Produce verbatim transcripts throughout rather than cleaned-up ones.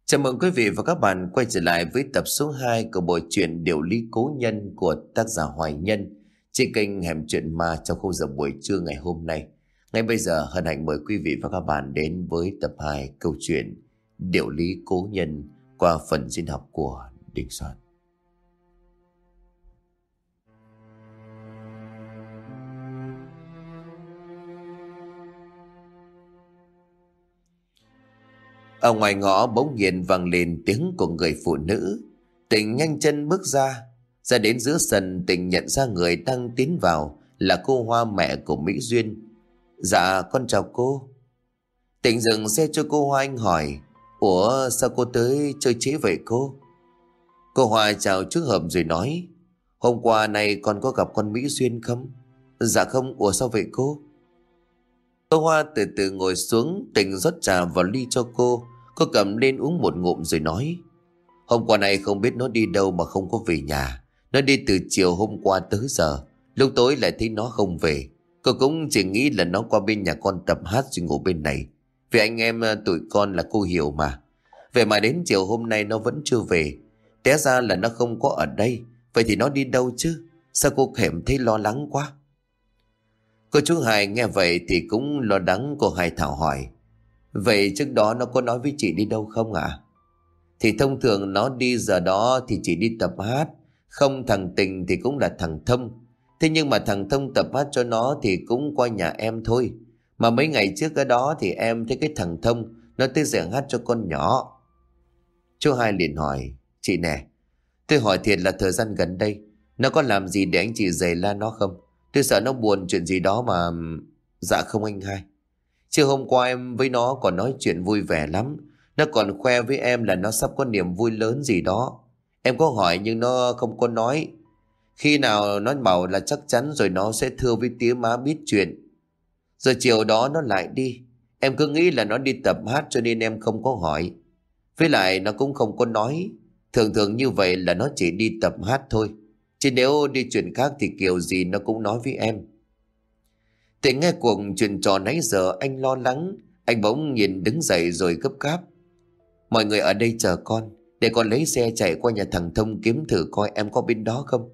Chào mừng quý vị và các bạn quay trở lại với tập số hai của bộ truyện Điều lý cố nhân của tác giả Hoài Nhân trên kênh Hẻm Chuyện Ma trong khung giờ buổi trưa ngày hôm nay. Ngay bây giờ hân hạnh mời quý vị và các bạn đến với tập hai câu chuyện Điều lý cố nhân qua phần diễn học của Đình Soạn. Ở ngoài ngõ bỗng nhiên vang lên tiếng của người phụ nữ. Tình nhanh chân bước ra. Ra đến giữa sân, Tình nhận ra người đang tiến vào là cô Hoa, mẹ của Mỹ Duyên. Dạ con chào cô. Tình dừng xe cho cô Hoa, anh hỏi: Ủa sao cô tới chơi trễ vậy cô? Cô Hoa chào trước hợp rồi nói: Hôm qua này con có gặp con Mỹ Duyên không? Dạ không. Ủa sao vậy cô? Cô Hoa từ từ ngồi xuống. Tình rót trà vào ly cho cô. Cô cầm lên uống một ngụm rồi nói: Hôm qua này không biết nó đi đâu mà không có về nhà. Nó đi từ chiều hôm qua tới giờ. Lúc tối lại thấy nó không về. Cô cũng chỉ nghĩ là nó qua bên nhà con tập hát rồi ngủ bên này. Vì anh em tụi con là cô hiểu mà. Vậy mà đến chiều hôm nay nó vẫn chưa về. Té ra là nó không có ở đây. Vậy thì nó đi đâu chứ? Sao cô Hẻm thấy lo lắng quá? Cô chú Hải nghe vậy thì cũng lo lắng. Cô Hải thảo hỏi: Vậy trước đó nó có nói với chị đi đâu không ạ? À? Thì thông thường nó đi giờ đó thì chỉ đi tập hát. Không, thằng Tình thì cũng là thằng Thông. Thế nhưng mà thằng Thông tập hát cho nó thì cũng qua nhà em thôi. Mà mấy ngày trước cái đó thì em thấy cái thằng Thông nó tới giảng hát cho con nhỏ. Chú Hai liền hỏi: Chị nè, tôi hỏi thiệt là thời gian gần đây nó có làm gì để anh chị giày la nó không? Tôi sợ nó buồn chuyện gì đó mà. Dạ không anh Hai. Chứ hôm qua em với nó còn nói chuyện vui vẻ lắm. Nó còn khoe với em là nó sắp có niềm vui lớn gì đó. Em có hỏi nhưng nó không có nói. Khi nào nó bảo là chắc chắn rồi nó sẽ thưa với tía má biết chuyện. Rồi chiều đó nó lại đi. Em cứ nghĩ là nó đi tập hát cho nên em không có hỏi. Với lại nó cũng không có nói. Thường thường như vậy là nó chỉ đi tập hát thôi. Chứ nếu đi chuyện khác thì kiểu gì nó cũng nói với em. Thì nghe cuộc chuyện trò nãy giờ anh lo lắng. Anh bỗng nhìn đứng dậy rồi gấp gáp: Mọi người ở đây chờ con, để con lấy xe chạy qua nhà thằng Thông kiếm thử coi em có bên đó không.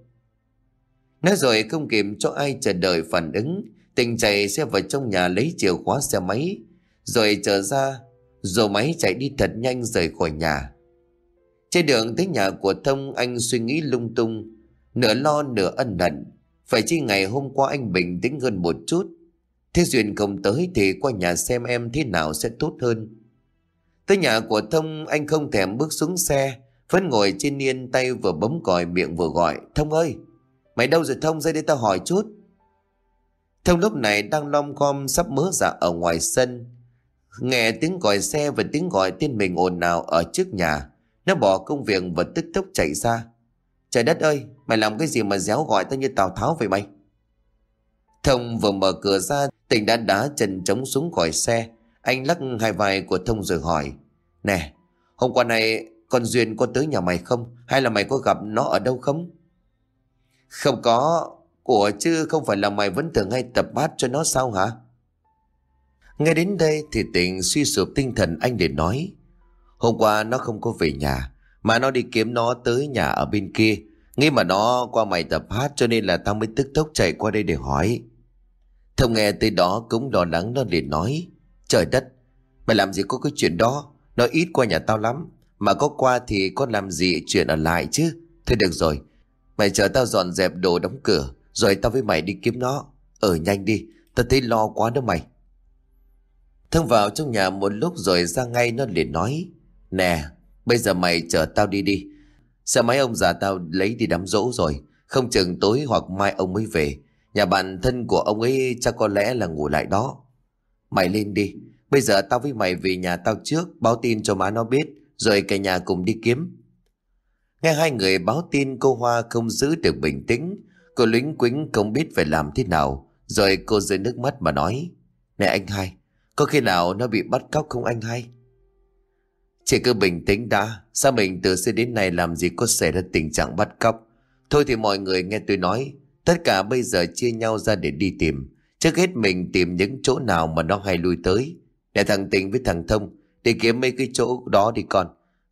Nói rồi không kịp cho ai chờ đợi phản ứng, Tình chạy xe vào trong nhà lấy chìa khóa xe máy. Rồi trở ra, rồi máy chạy đi thật nhanh rời khỏi nhà. Trên đường tới nhà của Thông, anh suy nghĩ lung tung, nửa lo nửa ân hận. Phải chi ngày hôm qua anh bình tĩnh hơn một chút. Thế Duyên không tới thì qua nhà xem em thế nào sẽ tốt hơn. Tới nhà của Thông, anh không thèm bước xuống xe, vẫn ngồi trên yên, tay vừa bấm còi miệng vừa gọi: Thông ơi, mày đâu rồi Thông, ra đây tao hỏi chút. Thông lúc này đang lom khom sắp mớ dạ ở ngoài sân. Nghe tiếng còi xe và tiếng gọi tên mình ồn ào ở trước nhà, nó bỏ công việc và tức tốc chạy ra. Trời đất ơi, mày làm cái gì mà réo gọi tao như Tào Tháo vậy mày? Thông vừa mở cửa ra, Tình đã đá chân trống xuống khỏi xe. Anh lắc hai vai của Thông rồi hỏi: Nè, hôm qua này con Duyên có tới nhà mày không? Hay là mày có gặp nó ở đâu không? Không có. Ủa chứ không phải là mày vẫn thường hay tập hát cho nó sao hả? Nghe đến đây thì Tình suy sụp tinh thần, anh để nói: Hôm qua nó không có về nhà, mà nó đi kiếm nó tới nhà ở bên kia. Nghĩ mà nó qua mày tập hát cho nên là tao mới tức tốc chạy qua đây để hỏi. Thông nghe tới đó cũng lo lắng, nó liền nói: Trời đất, mày làm gì có cái chuyện đó. Nó ít qua nhà tao lắm. Mà có qua thì có làm gì chuyện ở lại chứ. Thôi được rồi, mày chờ tao dọn dẹp đồ đóng cửa, rồi tao với mày đi kiếm nó. Ở nhanh đi, tao thấy lo quá đó mày. Thông vào trong nhà một lúc rồi ra ngay, nó liền nói: Nè, bây giờ mày chở tao đi đi. Xe máy ông già tao lấy đi đám giỗ rồi. Không chừng tối hoặc mai ông mới về. Nhà bạn thân của ông ấy chắc có lẽ là ngủ lại đó. Mày lên đi. Bây giờ tao với mày về nhà tao trước, báo tin cho má nó biết, rồi cả nhà cùng đi kiếm. Nghe hai người báo tin, cô Hoa không giữ được bình tĩnh. Cô luĩnh quĩnh không biết phải làm thế nào. Rồi cô rơi nước mắt mà nói: Này anh Hai, có khi nào nó bị bắt cóc không anh Hai? Chị cứ bình tĩnh đã. Sao mình từ xưa đến nay làm gì có xảy ra tình trạng bắt cóc. Thôi thì mọi người nghe tôi nói, tất cả bây giờ chia nhau ra để đi tìm. Trước hết mình tìm những chỗ nào mà nó hay lui tới. Để thằng Tình với thằng Thông đi kiếm mấy cái chỗ đó đi con.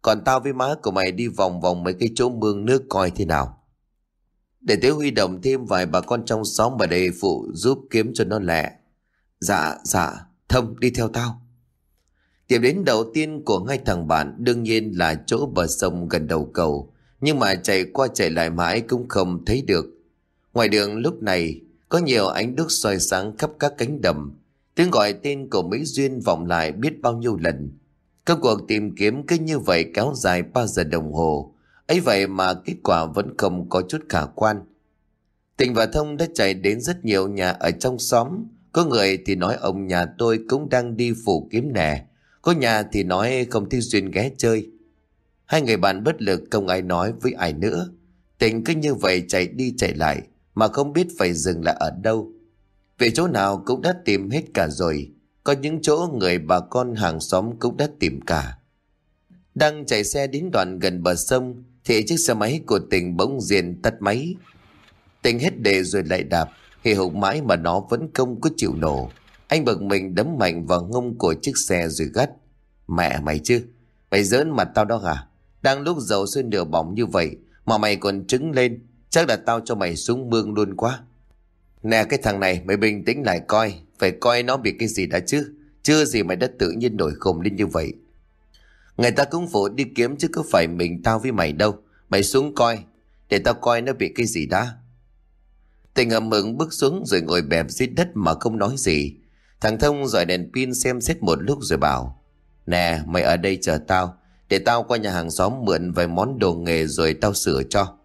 Còn tao với má của mày đi vòng vòng mấy cái chỗ mương nước coi thế nào. Để tớ huy động thêm vài bà con trong xóm vào đây phụ giúp kiếm cho nó lẹ. Dạ, dạ, Thông đi theo tao. Điểm đến đầu tiên của hai thằng bạn đương nhiên là chỗ bờ sông gần đầu cầu, nhưng mà chạy qua chạy lại mãi cũng không thấy được. Ngoài đường lúc này có nhiều ánh đuốc soi sáng khắp các cánh đồng. Tiếng gọi tên của Mỹ Duyên vọng lại biết bao nhiêu lần. Công cuộc tìm kiếm cứ như vậy kéo dài ba giờ đồng hồ. Ấy vậy mà kết quả vẫn không có chút khả quan. Tình và Thông đã chạy đến rất nhiều nhà ở trong xóm. Có người thì nói ông nhà tôi cũng đang đi phủ kiếm nè. Có nhà thì nói không thấy Duyên ghé chơi. Hai người bạn bất lực không ai nói với ai nữa. Tình cứ như vậy chạy đi chạy lại mà không biết phải dừng lại ở đâu. Về chỗ nào cũng đã tìm hết cả rồi. Có những chỗ người bà con hàng xóm cũng đã tìm cả. Đang chạy xe đến đoạn gần bờ sông thì chiếc xe máy của Tình bỗng nhiên tắt máy. Tình hết đề rồi lại đạp, hì hục mãi mà nó vẫn không có chịu nổ. Anh bực mình đấm mạnh vào ngông của chiếc xe rồi gắt: Mẹ mày chứ, mày giỡn mặt tao đó hả? Đang lúc dầu sôi nửa bỏng như vậy mà mày còn trứng lên, chắc là tao cho mày xuống mương luôn quá. Nè cái thằng này, mày bình tĩnh lại coi, phải coi nó bị cái gì đã chứ. Chưa gì mày đã tự nhiên nổi khùng lên như vậy. Người ta cũng phụ đi kiếm chứ có phải mình tao với mày đâu. Mày xuống coi, để tao coi nó bị cái gì đã. Tình ầm ừng bước xuống rồi ngồi bẹp dưới đất mà không nói gì. Thằng Thông dọi đèn pin xem xét một lúc rồi bảo: Nè mày ở đây chờ tao, để tao qua nhà hàng xóm mượn vài món đồ nghề rồi tao sửa cho.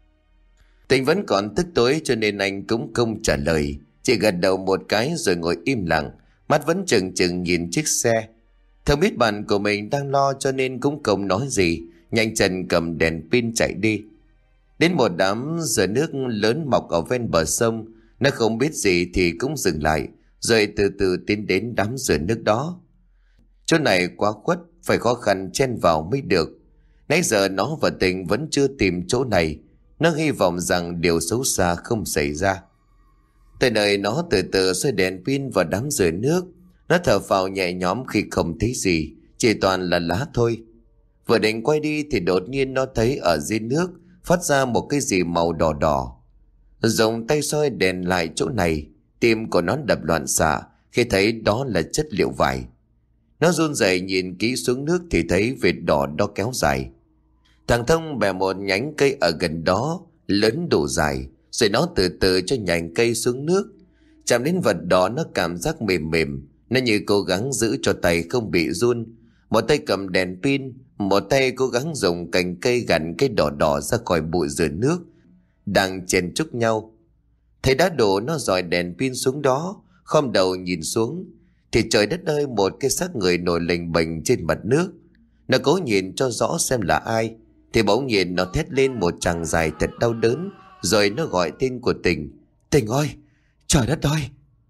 Tình vẫn còn tức tối cho nên anh cũng không trả lời, chỉ gật đầu một cái rồi ngồi im lặng, mắt vẫn trừng trừng nhìn chiếc xe. Thông biết bạn của mình đang lo cho nên cũng không nói gì, nhanh chân cầm đèn pin chạy đi. Đến một đám dừa nước lớn mọc ở ven bờ sông, nó không biết gì thì cũng dừng lại, rồi từ từ tiến đến đám dừa nước đó. Chỗ này quá khuất, phải khó khăn chen vào mới được. Nãy giờ nó và Tình vẫn chưa tìm chỗ này. Nó hy vọng rằng điều xấu xa không xảy ra. Tới nơi nó từ từ xoay đèn pin vào đám dừa nước. Nó thở phào nhẹ nhõm khi không thấy gì, chỉ toàn là lá thôi. Vừa định quay đi thì đột nhiên nó thấy ở dưới nước phát ra một cái gì màu đỏ đỏ. Dùng tay soi đèn lại chỗ này, tim của nó đập loạn xạ khi thấy đó là chất liệu vải. Nó run rẩy nhìn kỹ xuống nước thì thấy vệt đỏ đó kéo dài. Thằng Thông bẻ một nhánh cây ở gần đó lớn đủ dài, rồi nó từ từ cho nhành cây xuống nước. Chạm đến vật đó nó cảm giác mềm mềm, nó như cố gắng giữ cho tay không bị run. Một tay cầm đèn pin, một tay cố gắng dùng cành cây gặn cái đỏ đỏ ra khỏi bụi dừa nước đang chen chúc nhau. Thấy đã đổ, nó dọi đèn pin xuống đó, khom đầu nhìn xuống thì trời đất ơi, một cái xác người nổi lềnh bềnh trên mặt nước. Nó cố nhìn cho rõ xem là ai thì bỗng nhiên nó thét lên một tràng dài thật đau đớn, rồi nó gọi tên của Tình. Tình ơi, trời đất ơi.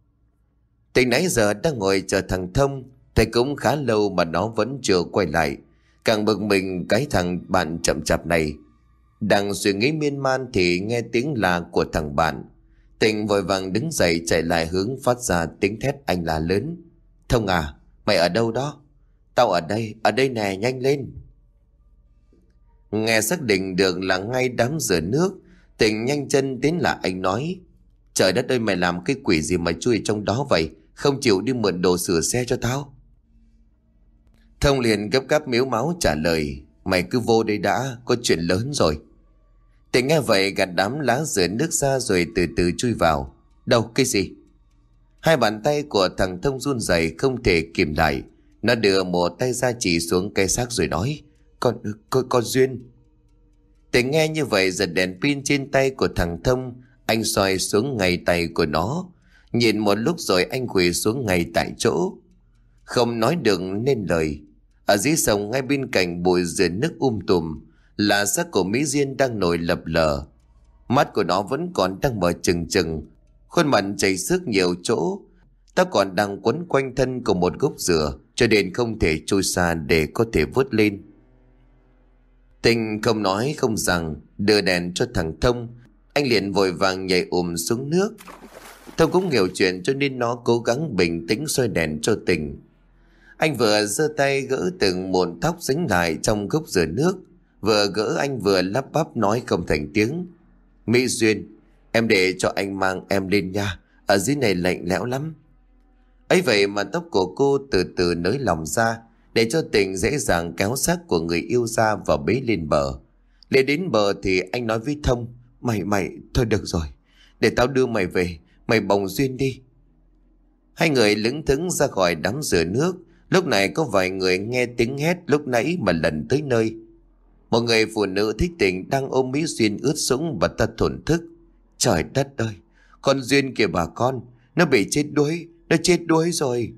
Tình nãy giờ đang ngồi chờ thằng Thông, thấy cũng khá lâu mà nó vẫn chưa quay lại. Càng bực mình cái thằng bạn chậm chạp này. Đang suy nghĩ miên man thì nghe tiếng la của thằng bạn. Tình vội vàng đứng dậy chạy lại hướng phát ra tiếng thét anh la lớn. Thông à, mày ở đâu đó? Tao ở đây, ở đây nè, nhanh lên. Nghe xác định được là ngay đám dừa nước, Tình nhanh chân tiến lại anh nói. Trời đất ơi, mày làm cái quỷ gì mà chui trong đó vậy? Không chịu đi mượn đồ sửa xe cho tao? Thông liền gấp gáp mếu máu trả lời. Mày cứ vô đây đã, có chuyện lớn rồi. Tình nghe vậy gạt đám lá dừa nước ra rồi từ từ chui vào. Đâu, cái gì? Hai bàn tay của thằng Thông run rẩy không thể kìm lại. Nó đưa một tay ra chỉ xuống cái xác rồi nói. Con, con, con Duyên. Tình nghe như vậy giật đèn pin trên tay của thằng Thông. Anh soi xuống ngay tay của nó. Nhìn một lúc rồi anh quỳ xuống ngay tại chỗ, không nói được nên lời. Ở dưới sông ngay bên cạnh bụi dừa nước um tùm là xác của Mỹ Duyên đang nổi lập lờ. Mắt của nó vẫn còn đang mở trừng trừng, khuôn mặt chảy xước nhiều chỗ. Tóc còn đang quấn quanh thân của một gốc dừa, cho nên không thể trôi xa để có thể vớt lên. Tình không nói không rằng đưa đèn cho thằng Thông. Anh liền vội vàng nhảy ùm xuống nước. Thông cũng hiểu chuyện cho nên nó cố gắng bình tĩnh soi đèn cho Tình. Anh vừa giơ tay gỡ từng mụn tóc dính lại trong cốc rửa nước. Vừa gỡ anh vừa lắp bắp nói không thành tiếng. Mỹ Duyên, em để cho anh mang em lên nha. Ở dưới này lạnh lẽo lắm. Ấy vậy mà tóc của cô từ từ nới lỏng ra, để cho Tình dễ dàng kéo xác của người yêu ra và bế lên bờ. Lên đến bờ thì anh nói với Thông, Mày mày thôi được rồi, để tao đưa mày về, mày bồng Duyên đi. Hai người lững thững ra khỏi đám rửa nước. Lúc này có vài người nghe tiếng hét lúc nãy mà lần tới nơi. Một người phụ nữ thích Tình đang ôm Mỹ Duyên ướt sũng và ta thổn thức. Trời đất ơi, con Duyên kìa bà con, nó bị chết đuối, nó chết đuối rồi.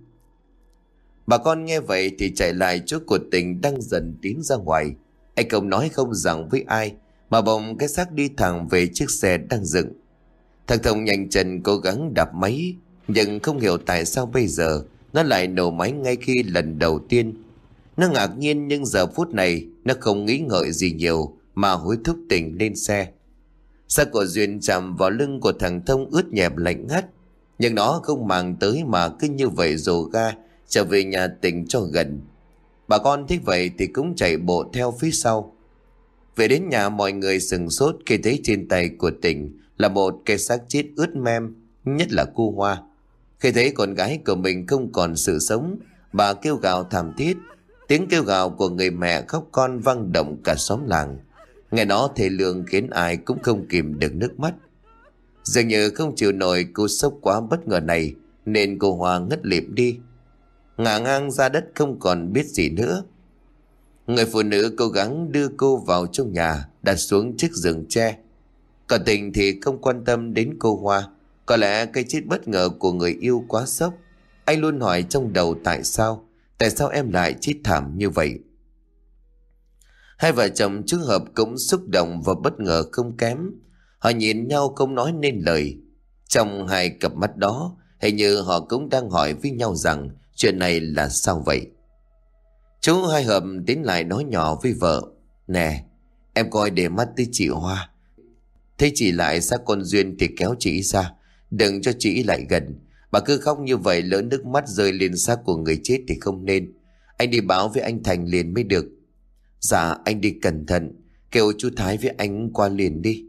Bà con nghe vậy thì chạy lại chỗ của Tình đang dần tiến ra ngoài. Anh không nói không rằng với ai, mà bồng cái xác đi thẳng về chiếc xe đang dựng. Thằng Thông nhanh chân cố gắng đạp máy, nhưng không hiểu tại sao bây giờ nó lại nổ máy ngay khi lần đầu tiên. Nó ngạc nhiên nhưng giờ phút này nó không nghĩ ngợi gì nhiều mà hối thúc Tình lên xe. Xác của Duyên chạm vào lưng của thằng Thông ướt nhẹp lạnh ngắt, nhưng nó không màng tới mà cứ như vậy rồ ga trở về nhà Tình cho gần. Bà con thấy vậy thì cũng chạy bộ theo phía sau. Về đến nhà mọi người sừng sốt khi thấy trên tay của Tình là một cái xác chết ướt mem, nhất là cô Hoa. Khi thấy con gái của mình không còn sự sống, bà kêu gào thảm thiết. Tiếng kêu gào của người mẹ khóc con vang động cả xóm làng. Nghe nó thê lương khiến ai cũng không kìm được nước mắt. Dường như không chịu nổi cú sốc quá bất ngờ này, nên cô Hoa ngất lịm đi, ngả ngang ra đất không còn biết gì nữa. Người phụ nữ cố gắng đưa cô vào trong nhà, đặt xuống chiếc giường tre. Còn Tình thì không quan tâm đến cô Hoa. Có lẽ cái chết bất ngờ của người yêu quá sốc. Anh luôn hỏi trong đầu tại sao, tại sao em lại chết thảm như vậy. Hai vợ chồng trường hợp cũng xúc động và bất ngờ không kém. Họ nhìn nhau không nói nên lời. Trong hai cặp mắt đó, hình như họ cũng đang hỏi với nhau rằng chuyện này là sao vậy. Chú Hai Hợp tiến lại nói nhỏ với vợ, Nè, em coi để mắt tới chị Hoa. Thấy chị lại xác con Duyên thì kéo chị ra, đừng cho chị lại gần. Bà cứ khóc như vậy lỡ nước mắt rơi lên xác của người chết thì không nên. Anh đi báo với anh Thành liền mới được. Dạ anh đi cẩn thận, kêu chú Thái với anh qua liền đi.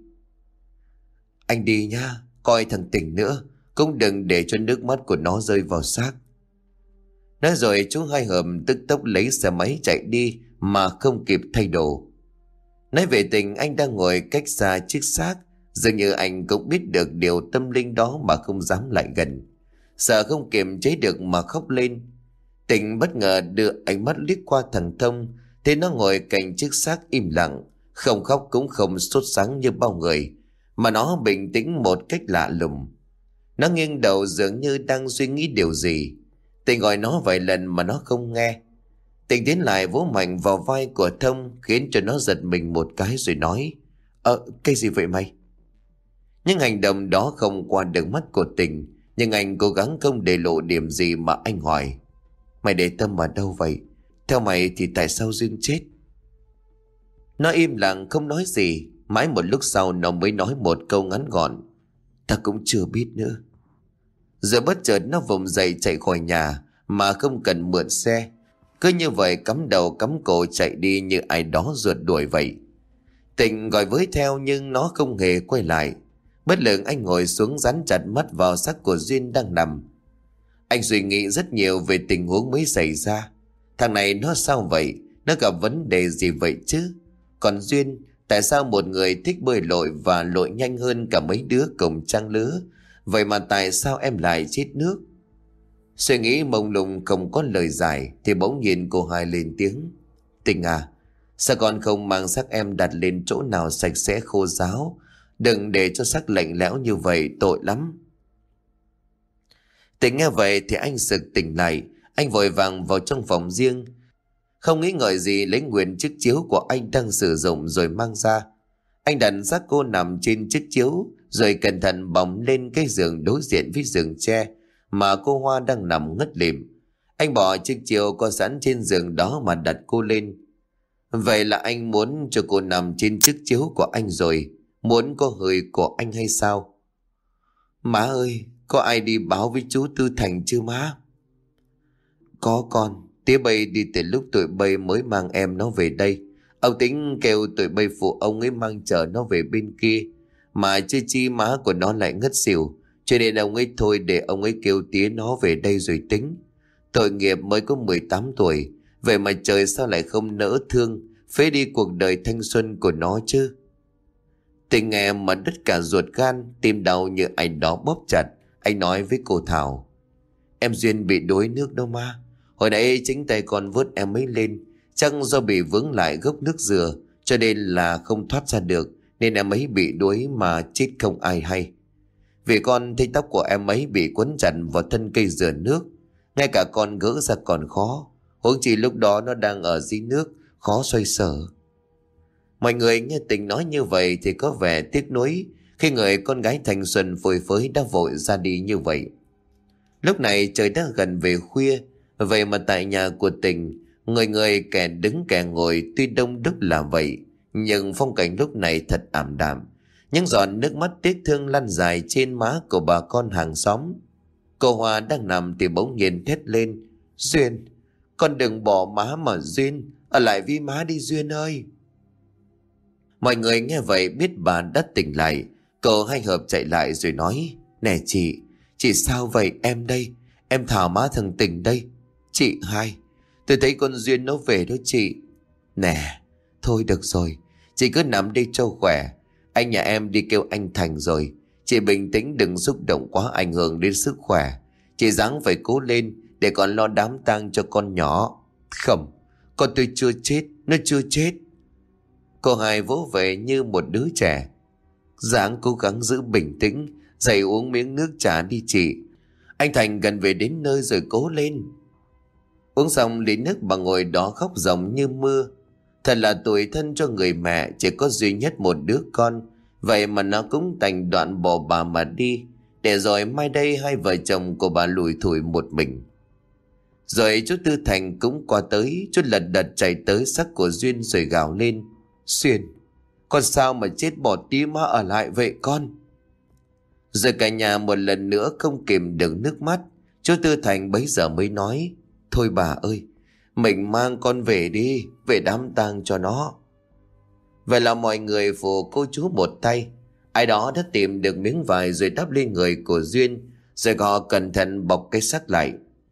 Anh đi nhá, coi thằng Tình nữa, cũng đừng để cho nước mắt của nó rơi vào xác. Nói rồi chú Hai Hợp tức tốc lấy xe máy chạy đi mà không kịp thay đồ. Nói về Tình, anh đang ngồi cách xa chiếc xác. Dường như anh cũng biết được điều tâm linh đó mà không dám lại gần. Sợ không kiềm chế được mà khóc lên. Tình bất ngờ đưa ánh mắt liếc qua thằng Thông, thấy nó ngồi cạnh chiếc xác im lặng, không khóc cũng không sốt sắng như bao người, mà nó bình tĩnh một cách lạ lùng. Nó nghiêng đầu dường như đang suy nghĩ điều gì. Tình gọi nó vài lần mà nó không nghe. Tình tiến lại vỗ mạnh vào vai của Thông, khiến cho nó giật mình một cái rồi nói, Ờ, cái gì vậy mày? Nhưng hành động đó không qua được mắt của Tình. Nhưng anh cố gắng không để lộ điểm gì mà anh hỏi, Mày để tâm vào đâu vậy? Theo mày thì tại sao Duyên chết? Nó im lặng không nói gì. Mãi một lúc sau nó mới nói một câu ngắn gọn, Ta cũng chưa biết nữa. Rồi bất chợt nó vùng dậy chạy khỏi nhà mà không cần mượn xe. Cứ như vậy cắm đầu cắm cổ chạy đi như ai đó rượt đuổi vậy. Tình gọi với theo nhưng nó không hề quay lại. Bất lực anh ngồi xuống dán chặt mắt vào xác của Duyên đang nằm. Anh suy nghĩ rất nhiều về tình huống mới xảy ra. Thằng này nó sao vậy? Nó gặp vấn đề gì vậy chứ? Còn Duyên, tại sao một người thích bơi lội và lội nhanh hơn cả mấy đứa cùng trang lứa, vậy mà tại sao em lại chết nước? Suy nghĩ mông lung không có lời giải thì bỗng nhiên cô Hai lên tiếng, Tình à, sao con không mang xác em đặt lên chỗ nào sạch sẽ khô ráo? Đừng để cho xác lạnh lẽo như vậy, tội lắm. Tình nghe vậy thì anh sực tỉnh lại. Anh vội vàng vào trong phòng riêng, không nghĩ ngợi gì lấy nguyên chiếc chiếu của anh đang sử dụng rồi mang ra. Anh đặt xác cô nằm trên chiếc chiếu, rồi cẩn thận bồng lên cái giường đối diện với giường tre mà cô Hoa đang nằm ngất lịm. Anh bỏ chiếc chiếu có sẵn trên giường đó mà đặt cô lên. Vậy là anh muốn cho cô nằm trên chiếc chiếu của anh rồi, muốn có hơi của anh hay sao? Má ơi, có ai đi báo với chú Tư Thành chưa má? Có con, Tía bay đi từ lúc tụi bay mới mang em nó về đây. Ông tính kêu tụi bay phụ ông ấy mang chở nó về bên kia, mà chưa chi má của nó lại ngất xỉu, cho nên ông ấy thôi để ông ấy kêu tía nó về đây rồi tính. Tội nghiệp mới có mười tám tuổi, vậy mà trời sao lại không nỡ thương, phế đi cuộc đời thanh xuân của nó chứ. Tình nghe mà đứt cả ruột gan, tim đau như anh đó bóp chặt. Anh nói với cô Thảo: Em Duyên bị đuối nước đâu ma. Hồi nãy chính tay con vớt em ấy lên, chắc do bị vướng lại gốc nước dừa cho nên là không thoát ra được, nên em ấy bị đuối mà chết không ai hay. Vì con thấy tóc của em ấy bị quấn chặt vào thân cây dừa nước, ngay cả con gỡ ra còn khó, huống chi lúc đó nó đang ở dưới nước, khó xoay sở. Mọi người nghe Tình nói như vậy thì có vẻ tiếc nuối khi người con gái thanh xuân phơi phới đã vội ra đi như vậy. Lúc này trời đã gần về khuya, vậy mà tại nhà của Tình, người người kẻ đứng kẻ ngồi tuy đông đúc là vậy, nhưng phong cảnh lúc này thật ảm đạm. Những giọt nước mắt tiếc thương lăn dài trên má của bà con hàng xóm. Cô Hoa đang nằm thì bỗng nhiên thét lên: Duyên, con đừng bỏ má mà Duyên, ở lại với má đi Duyên ơi. Mọi người nghe vậy biết bà đã tỉnh lại. Cậu hai hợp chạy lại rồi nói: Nè chị, chị sao vậy? Em đây, em Thảo má thằng Tình đây. Chị hai, tôi thấy con Duyên nó về đó chị. Nè, thôi được rồi, chị cứ nằm đi cho khỏe. Anh nhà em đi kêu anh Thành rồi. Chị bình tĩnh, đừng xúc động quá ảnh hưởng đến sức khỏe. Chị ráng phải cố lên để còn lo đám tang cho con nhỏ. Không, con tôi chưa chết, nó chưa chết. Cô hai vỗ về như một đứa trẻ. Ráng cố gắng giữ bình tĩnh, dậy uống miếng nước trà đi chị. Anh Thành gần về đến nơi rồi, cố lên. Uống xong ly nước bà ngồi đó khóc ròng như mưa. Thật là tủi thân cho người mẹ chỉ có duy nhất một đứa con, vậy mà nó cũng đành đoạn bỏ bà mà đi, để rồi mai đây hai vợ chồng của bà lủi thủi một mình. Rồi chú Tư Thành cũng qua tới, chú lật đật chạy tới xác của Duyên rồi gào lên: Duyên, con sao mà chết bỏ tí má ở lại vậy con? Rồi cả nhà một lần nữa không kìm được nước mắt. Chú Tư Thành bấy giờ mới nói: Thôi bà ơi, mình mang con về đi, về đám tang cho nó. Vậy là mọi người phụ cô chú một tay. Ai đó đã tìm được miếng vải rồi đắp lên người của Duyên, rồi họ cẩn thận bọc cái xác lại.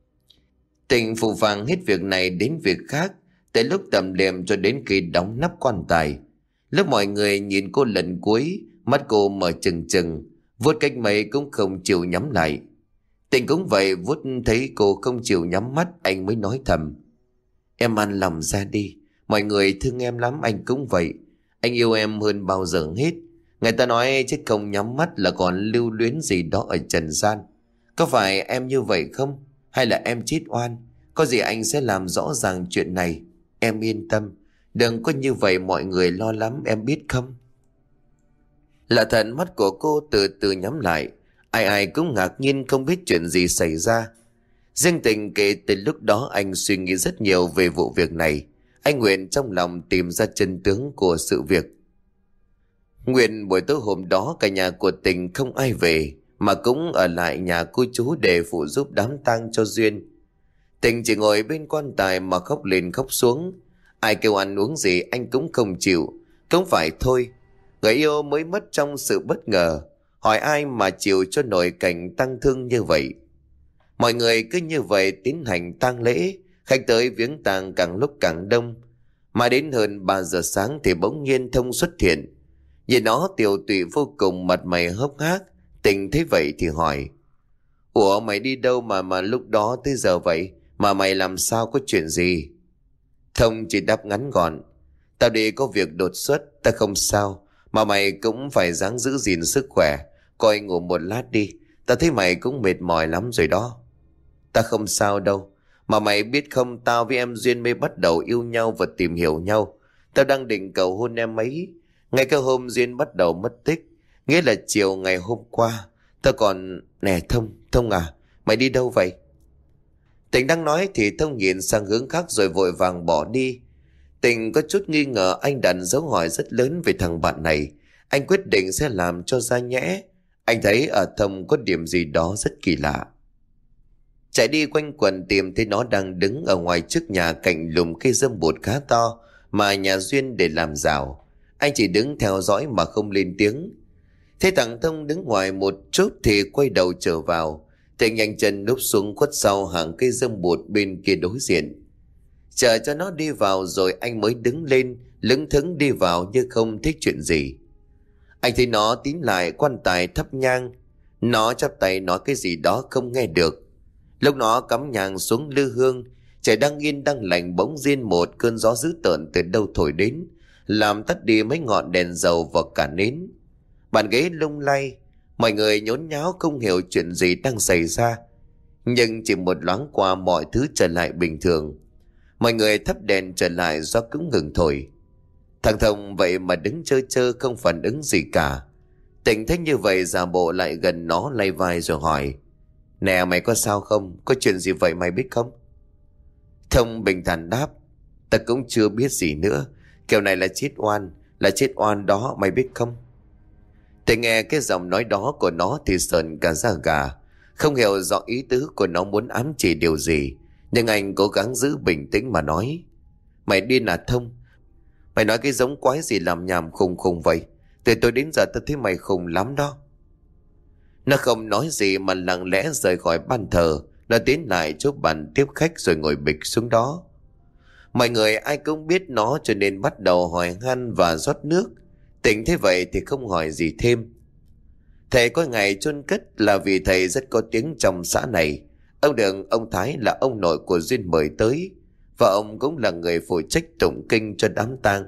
Tình phụ phàng hết việc này đến việc khác, tới lúc tầm đêm cho đến khi đóng nắp quan tài. Lúc mọi người nhìn cô lần cuối, mắt cô mở trừng trừng, vuốt cách mấy cũng không chịu nhắm lại. Tình cũng vậy, vuốt thấy cô không chịu nhắm mắt, anh mới nói thầm: Em an lòng ra đi, mọi người thương em lắm, anh cũng vậy. Anh yêu em hơn bao giờ hết. Người ta nói chết không nhắm mắt là còn lưu luyến gì đó ở trần gian. Có phải em như vậy không? Hay là em chết oan? Có gì anh sẽ làm rõ ràng chuyện này. Em yên tâm, đừng có như vậy mọi người lo lắm, em biết không? Là thật, mắt của cô từ từ nhắm lại. Ai ai cũng ngạc nhiên không biết chuyện gì xảy ra. Riêng Tình kể từ lúc đó anh suy nghĩ rất nhiều về vụ việc này. Anh nguyện trong lòng tìm ra chân tướng của sự việc. Nguyện buổi tối hôm đó cả nhà của Tình không ai về, mà cũng ở lại nhà cô chú để phụ giúp đám tang cho Duyên. Tình chỉ ngồi bên quan tài mà khóc lên khóc xuống. Ai kêu ăn uống gì anh cũng không chịu. Không phải thôi, người yêu mới mất trong sự bất ngờ, hỏi ai mà chịu cho nổi cảnh tang thương như vậy. Mọi người cứ như vậy tiến hành tang lễ. Khách tới viếng tang càng lúc càng đông, mà đến hơn ba giờ sáng thì bỗng nhiên Thông xuất hiện. Nhìn nó tiều tụy vô cùng, mặt mày hốc hác. Tình thấy vậy thì hỏi: Ủa mày đi đâu mà mà lúc đó tới giờ vậy? Mà mày làm sao, có chuyện gì? Thông chỉ đáp ngắn gọn: Tao đi có việc đột xuất, ta không sao. Mà mày cũng phải ráng giữ gìn sức khỏe. Coi ngủ một lát đi, ta thấy mày cũng mệt mỏi lắm rồi đó. Ta không sao đâu. Mà mày biết không, tao với em Duyên mới bắt đầu yêu nhau và tìm hiểu nhau. Tao đang định cầu hôn em ấy. Ngay cái hôm Duyên bắt đầu mất tích, nghĩa là chiều ngày hôm qua. Tao còn... Nè Thông, Thông à, mày đi đâu vậy? Tình đang nói thì Thông nhìn sang hướng khác rồi vội vàng bỏ đi. Tình có chút nghi ngờ anh đặt dấu hỏi rất lớn về thằng bạn này. Anh quyết định sẽ làm cho ra nhẽ. Anh thấy ở Thông có điểm gì đó rất kỳ lạ. Chạy đi quanh quần tìm thấy nó đang đứng ở ngoài trước nhà cạnh lùm cây dâm bụt khá to mà nhà Duyên để làm rào. Anh chỉ đứng theo dõi mà không lên tiếng. Thế thằng Thông đứng ngoài một chút thì quay đầu trở vào. Thịnh nhanh chân núp xuống khuất sau hàng cây dâm bụt bên kia đối diện. Chờ cho nó đi vào rồi anh mới đứng lên, lững thững đi vào như không thích chuyện gì. Anh thấy nó tín lại quan tài thắp nhang. Nó chắp tay nói cái gì đó không nghe được. Lúc nó cắm nhang xuống lư hương, trời đang yên đang lành bỗng nhiên một cơn gió dữ tợn từ đâu thổi đến, làm tắt đi mấy ngọn đèn dầu và cả nến. Bàn ghế lung lay, mọi người nhốn nháo không hiểu chuyện gì đang xảy ra. Nhưng chỉ một loáng qua mọi thứ trở lại bình thường. Mọi người thắp đèn trở lại do cũng ngừng thổi. Thằng Thông vậy mà đứng chơ chơ không phản ứng gì cả. Tỉnh thấy như vậy giả bộ lại gần nó lay vai rồi hỏi: Nè mày có sao không? Có chuyện gì vậy mày biết không? Thông bình thản đáp: Ta cũng chưa biết gì nữa. Kiểu này là chết oan. Là chết oan đó mày biết không? Tỉnh nghe cái giọng nói đó của nó thì sờn cả da gà. Không hiểu rõ ý tứ của nó muốn ám chỉ điều gì. Nhưng anh cố gắng giữ bình tĩnh mà nói: Mày điên à Thông? Mày nói cái giống quái gì làm nhảm khùng khùng vậy? Từ tôi đến giờ tôi thấy mày khùng lắm đó. Nó không nói gì mà lặng lẽ rời khỏi bàn thờ. Nó tiến lại chỗ bàn tiếp khách rồi ngồi bịch xuống đó. Mọi người ai cũng biết nó cho nên bắt đầu hỏi han và rót nước. Tỉnh thế vậy thì không hỏi gì thêm. Thầy có ngày chôn cất là vì thầy rất có tiếng trong xã này. Ông Đường, ông Thái là ông nội của Duyên mời tới, và ông cũng là người phụ trách tụng kinh cho đám tang.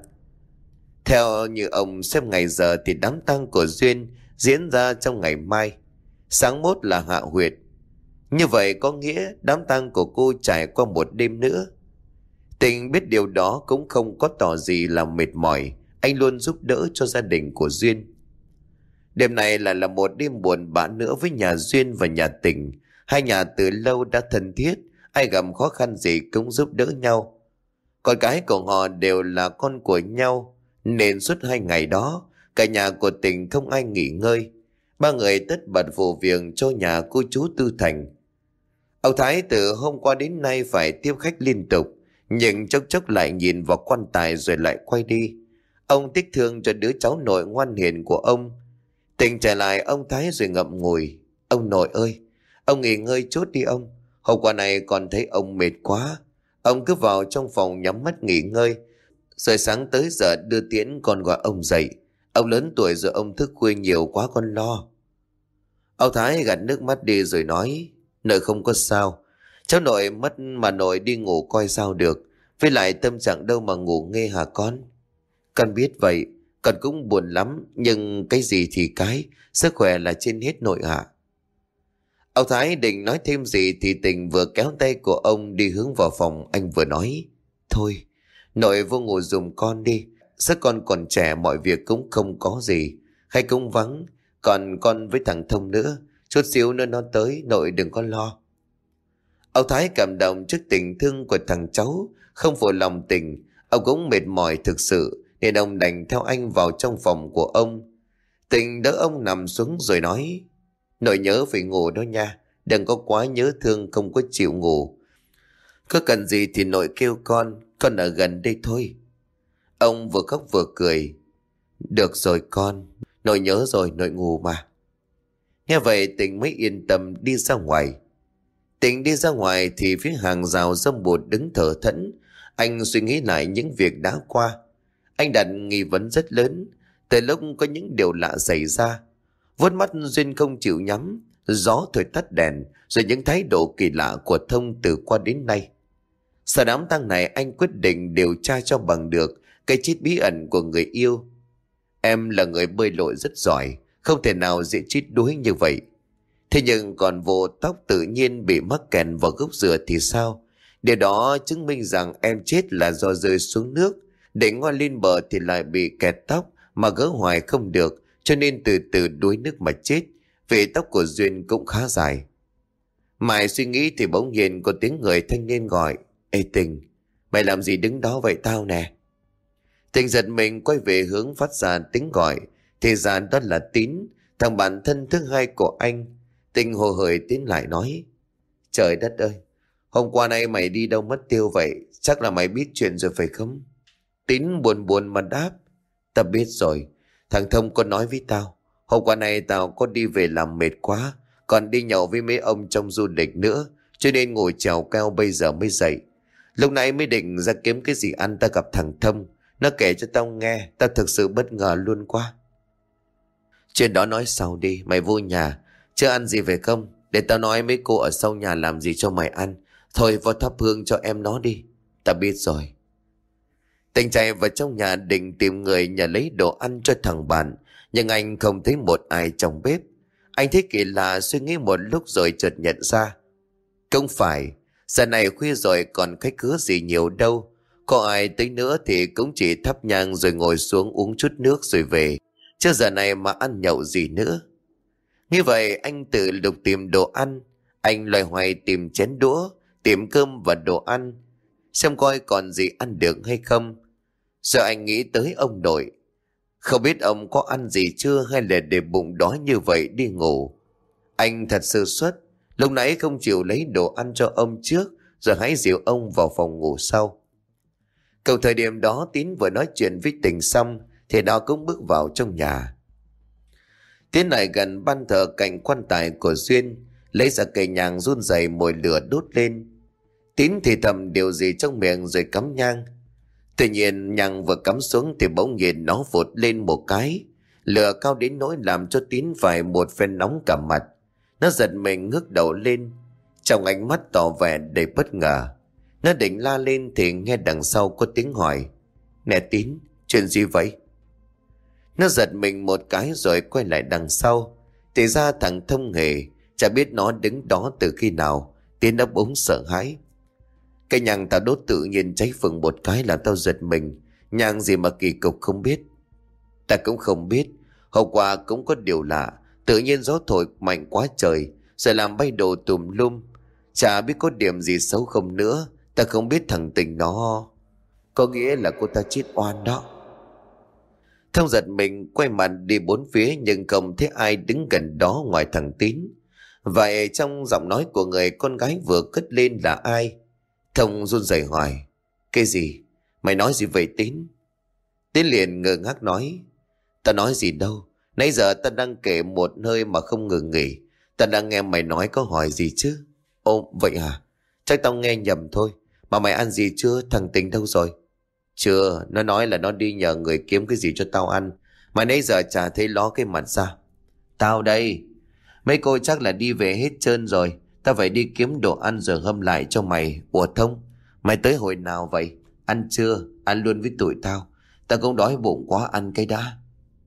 Theo như ông xem ngày giờ thì đám tang của Duyên diễn ra trong ngày mai, sáng mốt là hạ huyệt. Như vậy có nghĩa đám tang của cô trải qua một đêm nữa. Tình biết điều đó cũng không có tỏ gì là mệt mỏi. Anh luôn giúp đỡ cho gia đình của Duyên. Đêm này lại là một đêm buồn bã nữa với nhà Duyên và nhà Tình. Hai nhà từ lâu đã thân thiết, ai gặp khó khăn gì cũng giúp đỡ nhau. Con cái của họ đều là con của nhau, nên suốt hai ngày đó cả nhà của Tình không ai nghỉ ngơi. Ba người tất bật vụ việc cho nhà cô chú Tư Thành. Ông Thái từ hôm qua đến nay phải tiếp khách liên tục, nhưng chốc chốc lại nhìn vào quan tài rồi lại quay đi. Ông tiếc thương cho đứa cháu nội ngoan hiền của ông. Tình trở lại ông Thái rồi ngậm ngùi: Ông nội ơi, ông nghỉ ngơi chút đi ông. Hôm qua này còn thấy ông mệt quá. Ông cứ vào trong phòng nhắm mắt nghỉ ngơi, rồi sáng tới giờ đưa tiễn con gọi ông dậy. Ông lớn tuổi rồi ông thức khuya nhiều quá con lo. Ông Thái gạt nước mắt đi rồi nói: Nội không có sao. Cháu nội mất mà nội đi ngủ coi sao được. Với lại tâm trạng đâu mà ngủ nghe hả con? Con biết vậy, con cũng buồn lắm. Nhưng cái gì thì cái, sức khỏe là trên hết nội ạ. Ông Thái định nói thêm gì thì Tình vừa kéo tay của ông đi hướng vào phòng. Anh vừa nói: Thôi, nội vô ngủ giùm con đi. Sức con còn trẻ, mọi việc cũng không có gì. Khách cũng vắng, còn con với thằng Thông nữa. Chút xíu nữa nó tới, nội đừng có lo. Ông Thái cảm động trước tình thương của thằng cháu, không phụ lòng Tình. Ông cũng mệt mỏi thực sự, nên ông đành theo anh vào trong phòng của ông. Tình đỡ ông nằm xuống rồi nói: Nội nhớ phải ngủ đó nha. Đừng có quá nhớ thương không có chịu ngủ. Có cần gì thì nội kêu con, con ở gần đây thôi. Ông vừa khóc vừa cười: Được rồi con, nội nhớ rồi, nội ngủ mà. Nghe vậy Tình mới yên tâm đi ra ngoài. Tình đi ra ngoài thì phía hàng rào dâm bụt đứng thở thẫn. Anh suy nghĩ lại những việc đã qua. Anh đặt nghi vấn rất lớn. Từ lúc có những điều lạ xảy ra, vuốt mắt Duyên không chịu nhắm, gió thổi tắt đèn, rồi những thái độ kỳ lạ của Thông từ qua đến nay. Sau đám tang này anh quyết định điều tra cho bằng được cái chết bí ẩn của người yêu. Em là người bơi lội rất giỏi, không thể nào dễ chết đuối như vậy. Thế nhưng còn vụ tóc tự nhiên bị mắc kẹt vào gốc dừa thì sao? Điều đó chứng minh rằng em chết là do rơi xuống nước. Để ngoan lên bờ thì lại bị kẹt tóc mà gỡ hoài không được, cho nên từ từ đuối nước mà chết. Vì tóc của Duyên cũng khá dài. Mãi suy nghĩ thì bỗng nhiên có tiếng người thanh niên gọi: Ê Tình, mày làm gì đứng đó vậy tao nè? Tình giật mình quay về hướng phát ra tiếng gọi, thì ra đó là Tín, thằng bạn thân thứ hai của anh. Tình hồ hởi tiến lại nói: Trời đất ơi, hôm qua nay mày đi đâu mất tiêu vậy? Chắc là mày biết chuyện rồi phải không? Tín buồn buồn mà đáp. Tao biết rồi, thằng Thông có nói với tao. Hôm qua nay tao có đi về làm mệt quá, còn đi nhậu với mấy ông trong du lịch nữa, cho nên ngồi chèo cao bây giờ mới dậy. Lúc nãy mới định ra kiếm cái gì ăn, ta gặp thằng Thông. Nó kể cho tao nghe, tao thực sự bất ngờ luôn quá. Chuyện đó nói sau đi, mày vô nhà. Chưa ăn gì về không? Để tao nói mấy cô ở sau nhà làm gì cho mày ăn. Thôi vào thắp hương cho em nó đi. Tao biết rồi. Tình chạy vào trong nhà định tìm người nhờ lấy đồ ăn cho thằng bạn. Nhưng anh không thấy một ai trong bếp. Anh thấy kỳ lạ, suy nghĩ một lúc rồi chợt nhận ra. Không phải, giờ này khuya rồi còn khách khứa gì nhiều đâu. Có ai tới nữa thì cũng chỉ thắp nhang rồi ngồi xuống uống chút nước rồi về. Chứ giờ này mà ăn nhậu gì nữa. Như vậy anh tự lục tìm đồ ăn. Anh loay hoay tìm chén đũa, tìm cơm và đồ ăn, xem coi còn gì ăn được hay không. Giờ anh nghĩ tới ông nội. Không biết ông có ăn gì chưa, hay là để bụng đói như vậy đi ngủ. Anh thật sơ suất, lúc nãy không chịu lấy đồ ăn cho ông trước, rồi hãy dìu ông vào phòng ngủ sau. Cầu thời điểm đó Tín vừa nói chuyện với Tình xong thì nó cũng bước vào trong nhà. Tiến lại gần ban thờ cạnh quan tài của Duyên, lấy ra cây nhang run rẩy mồi lửa đốt lên. Tín thì thầm điều gì trong miệng rồi cắm nhang. Tuy nhiên nhang vừa cắm xuống thì bỗng nhiên nó vụt lên một cái. Lửa cao đến nỗi làm cho Tín phải một phen nóng cả mặt. Nó giật mình ngước đầu lên, trong ánh mắt tỏ vẻ đầy bất ngờ. Nó định la lên thì nghe đằng sau có tiếng hỏi. Nè Tín, chuyện gì vậy? Nó giật mình một cái rồi quay lại đằng sau. Thì ra thằng Thông Hề, chả biết nó đứng đó từ khi nào. Tín ấp úng sợ hãi. Cái nhang tao đốt tự nhiên cháy phừng một cái làm tao giật mình. Nhang gì mà kỳ cục không biết. Ta cũng không biết. Hôm qua cũng có điều lạ. Tự nhiên gió thổi mạnh quá trời, rồi làm bay đồ tùm lum. Chả biết có điểm gì xấu không nữa. Ta không biết thằng Tình nó có nghĩa là cô ta chết oan đó. Thông giật mình quay mặt đi bốn phía, nhưng không thấy ai đứng gần đó ngoài thằng Tín. Vậy trong giọng nói của người con gái vừa cất lên là ai? Thông run rẩy hỏi. Cái gì? Mày nói gì vậy Tín? Tín liền ngơ ngác nói. Ta nói gì đâu. Nãy giờ ta đang kể một nơi mà không ngừng nghỉ. Ta đang nghe mày nói, có hỏi gì chứ? Ồ vậy à? Chắc tao nghe nhầm thôi. Mà mày ăn gì chưa? Thằng Tình đâu rồi? Chưa, nó nói là nó đi nhờ người kiếm cái gì cho tao ăn. Mà nãy giờ chả thấy ló cái mặt ra. Tao đây. Mấy cô chắc là đi về hết trơn rồi. Tao phải đi kiếm đồ ăn rồi hâm lại cho mày. Ủa Thông, mày tới hồi nào vậy? Ăn chưa? Ăn luôn với tụi tao. Tao cũng đói bụng quá, ăn cái đã.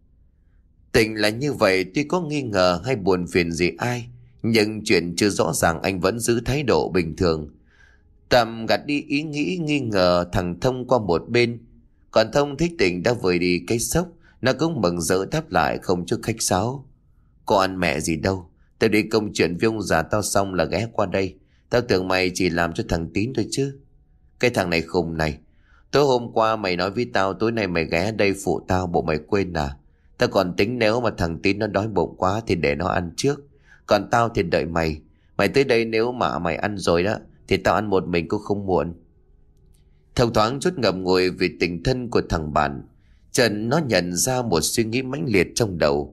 Tình là như vậy, tuy có nghi ngờ hay buồn phiền gì ai, nhưng chuyện chưa rõ ràng anh vẫn giữ thái độ bình thường. Tạm gạt đi ý nghĩ nghi ngờ thằng Thông qua một bên. Còn Thông thích Tình đã vơi đi cái sốc, nó cũng mừng rỡ đáp lại không chút khách sáo. Có ăn mẹ gì đâu. Tao đi công chuyện với ông già tao xong là ghé qua đây. Tao tưởng mày chỉ làm cho thằng Tín thôi chứ. Cái thằng này khùng này. Tối hôm qua mày nói với tao tối nay mày ghé đây phụ tao, bộ mày quên à? Tao còn tính nếu mà thằng Tín nó đói bụng quá thì để nó ăn trước. Còn tao thì đợi mày. Mày tới đây nếu mà mày ăn rồi đó thì tao ăn một mình cũng không muộn. Thông thoáng chút ngậm ngùi vì tình thân của thằng bạn. Trần nó nhận ra một suy nghĩ mãnh liệt trong đầu.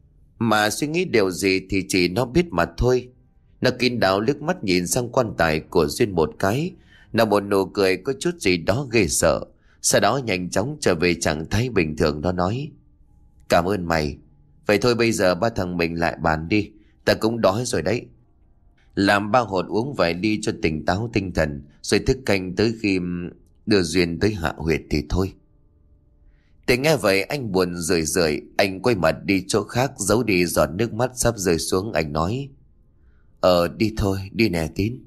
Mà suy nghĩ điều gì thì chỉ nó biết mà thôi. Nó kín đáo liếc mắt nhìn sang quan tài của Duyên một cái. Nó một nụ cười có chút gì đó ghê sợ. Sau đó nhanh chóng trở về trạng thái bình thường. Nó nói. Cảm ơn mày. Vậy thôi bây giờ ba thằng mình lại bàn đi. Ta cũng đói rồi đấy. Làm ba hột uống vài ly cho tỉnh táo tinh thần, rồi thức canh tới khi đưa Duyên tới hạ huyệt thì thôi. Tình nghe vậy anh buồn rười rượi. Anh quay mặt đi chỗ khác, giấu đi giọt nước mắt sắp rơi xuống. Anh nói. Ờ đi thôi, đi nè Tín.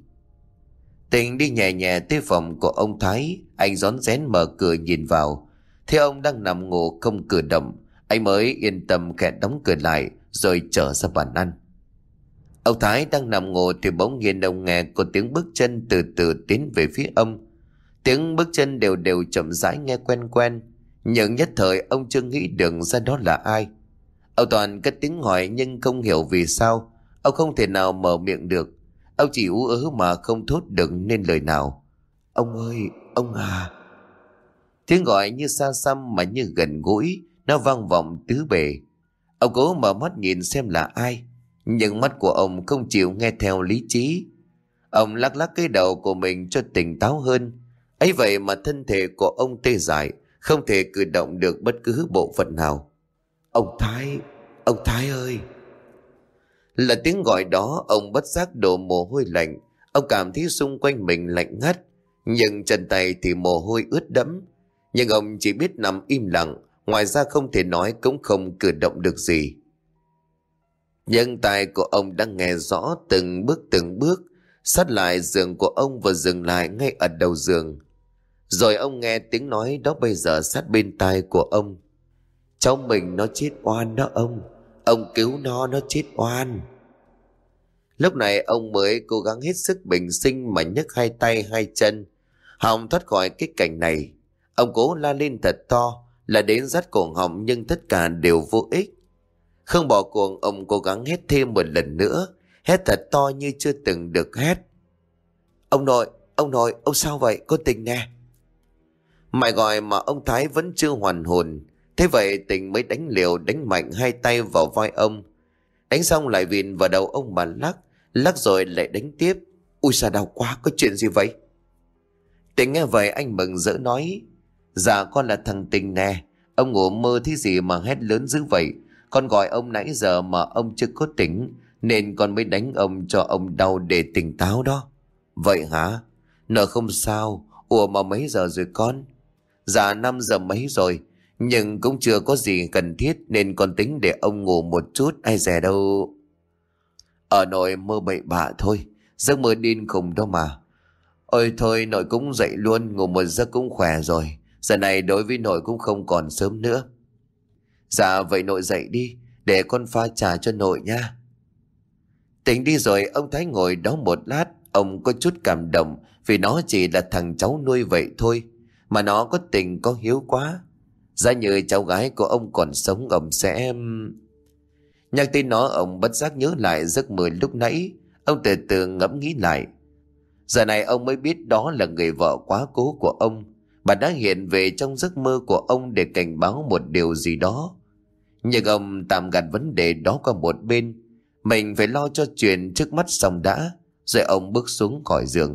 Tình đi nhẹ nhẹ tới phòng của ông Thái. Anh rón rén mở cửa nhìn vào. Thấy ông đang nằm ngủ không cử động. Anh mới yên tâm khẽ đóng cửa lại, rồi trở ra bàn ăn. Ông Thái đang nằm ngủ thì bỗng nhiên ông nghe có tiếng bước chân từ từ tiến về phía ông. Tiếng bước chân đều đều chậm rãi nghe quen quen. Nhưng nhất thời ông chưa nghĩ được ra đó là ai. Ông toàn cất tiếng hỏi nhưng không hiểu vì sao ông không thể nào mở miệng được. Ông chỉ ú ớ mà không thốt được nên lời nào. Ông ơi, ông à. Tiếng gọi như xa xăm mà như gần gũi, nó vang vọng tứ bề. Ông cố mở mắt nhìn xem là ai, nhưng mắt của ông không chịu nghe theo lý trí. Ông lắc lắc cái đầu của mình cho tỉnh táo hơn. Ấy vậy mà thân thể của ông tê dại, không thể cử động được bất cứ bộ phận nào. Ông Thái, ông Thái ơi. Là tiếng gọi đó, ông bất giác đổ mồ hôi lạnh. Ông cảm thấy xung quanh mình lạnh ngắt, nhưng chân tay thì mồ hôi ướt đẫm. Nhưng ông chỉ biết nằm im lặng, ngoài ra không thể nói cũng không cử động được gì. Nhưng tai của ông đang nghe rõ từng bước từng bước, sát lại giường của ông và dừng lại ngay ở đầu giường. Rồi ông nghe tiếng nói đó bây giờ sát bên tai của ông. Cháu mình nó chết oan đó ông. Ông cứu nó, nó chết oan. Lúc này ông mới cố gắng hết sức bình sinh mà nhấc hai tay hai chân, hòng thoát khỏi cái cảnh này. Ông cố la lên thật to, là đến rát cổ họng, nhưng tất cả đều vô ích. Không bỏ cuộc, ông cố gắng hét thêm một lần nữa, hét thật to như chưa từng được hét. Ông nội, ông nội, ông sao vậy? Có Tình nè. Mãi gọi mà ông Thái vẫn chưa hoàn hồn. Thế vậy Tình mới đánh liều đánh mạnh hai tay vào vai ông. Đánh xong lại vịn vào đầu ông mà lắc, lắc rồi lại đánh tiếp. Ui sao đau quá, có chuyện gì vậy? Tình nghe vậy anh mừng rỡ nói: Dạ con là thằng Tình nè. Ông ngủ mơ thế gì mà hét lớn dữ vậy? Con gọi ông nãy giờ mà ông chưa có tỉnh, nên con mới đánh ông cho ông đau để tỉnh táo đó. Vậy hả? Nợ không sao. Ủa mà mấy giờ rồi con? Dạ năm giờ mấy rồi, nhưng cũng chưa có gì cần thiết nên con tính để ông ngủ một chút, ai dè đâu. Ở nội mơ bậy bạ thôi, giấc mơ điên khùng đó mà. Ôi thôi nội cũng dậy luôn, ngủ một giấc cũng khỏe rồi. Giờ này đối với nội cũng không còn sớm nữa. Dạ vậy nội dậy đi, để con pha trà cho nội nha. Tỉnh đi rồi ông Thái ngồi đó một lát. Ông có chút cảm động, vì nó chỉ là thằng cháu nuôi vậy thôi, mà nó có tình có hiếu quá. Giá như cháu gái của ông còn sống, ông sẽ... Nhắc tới nó ông bất giác nhớ lại giấc mơ lúc nãy. Ông từ từ ngẫm nghĩ lại. Giờ này ông mới biết đó là người vợ quá cố của ông. Bà đã hiện về trong giấc mơ của ông để cảnh báo một điều gì đó. Nhưng ông tạm gạt vấn đề đó qua một bên. Mình phải lo cho chuyện trước mắt xong đã. Rồi ông bước xuống khỏi giường.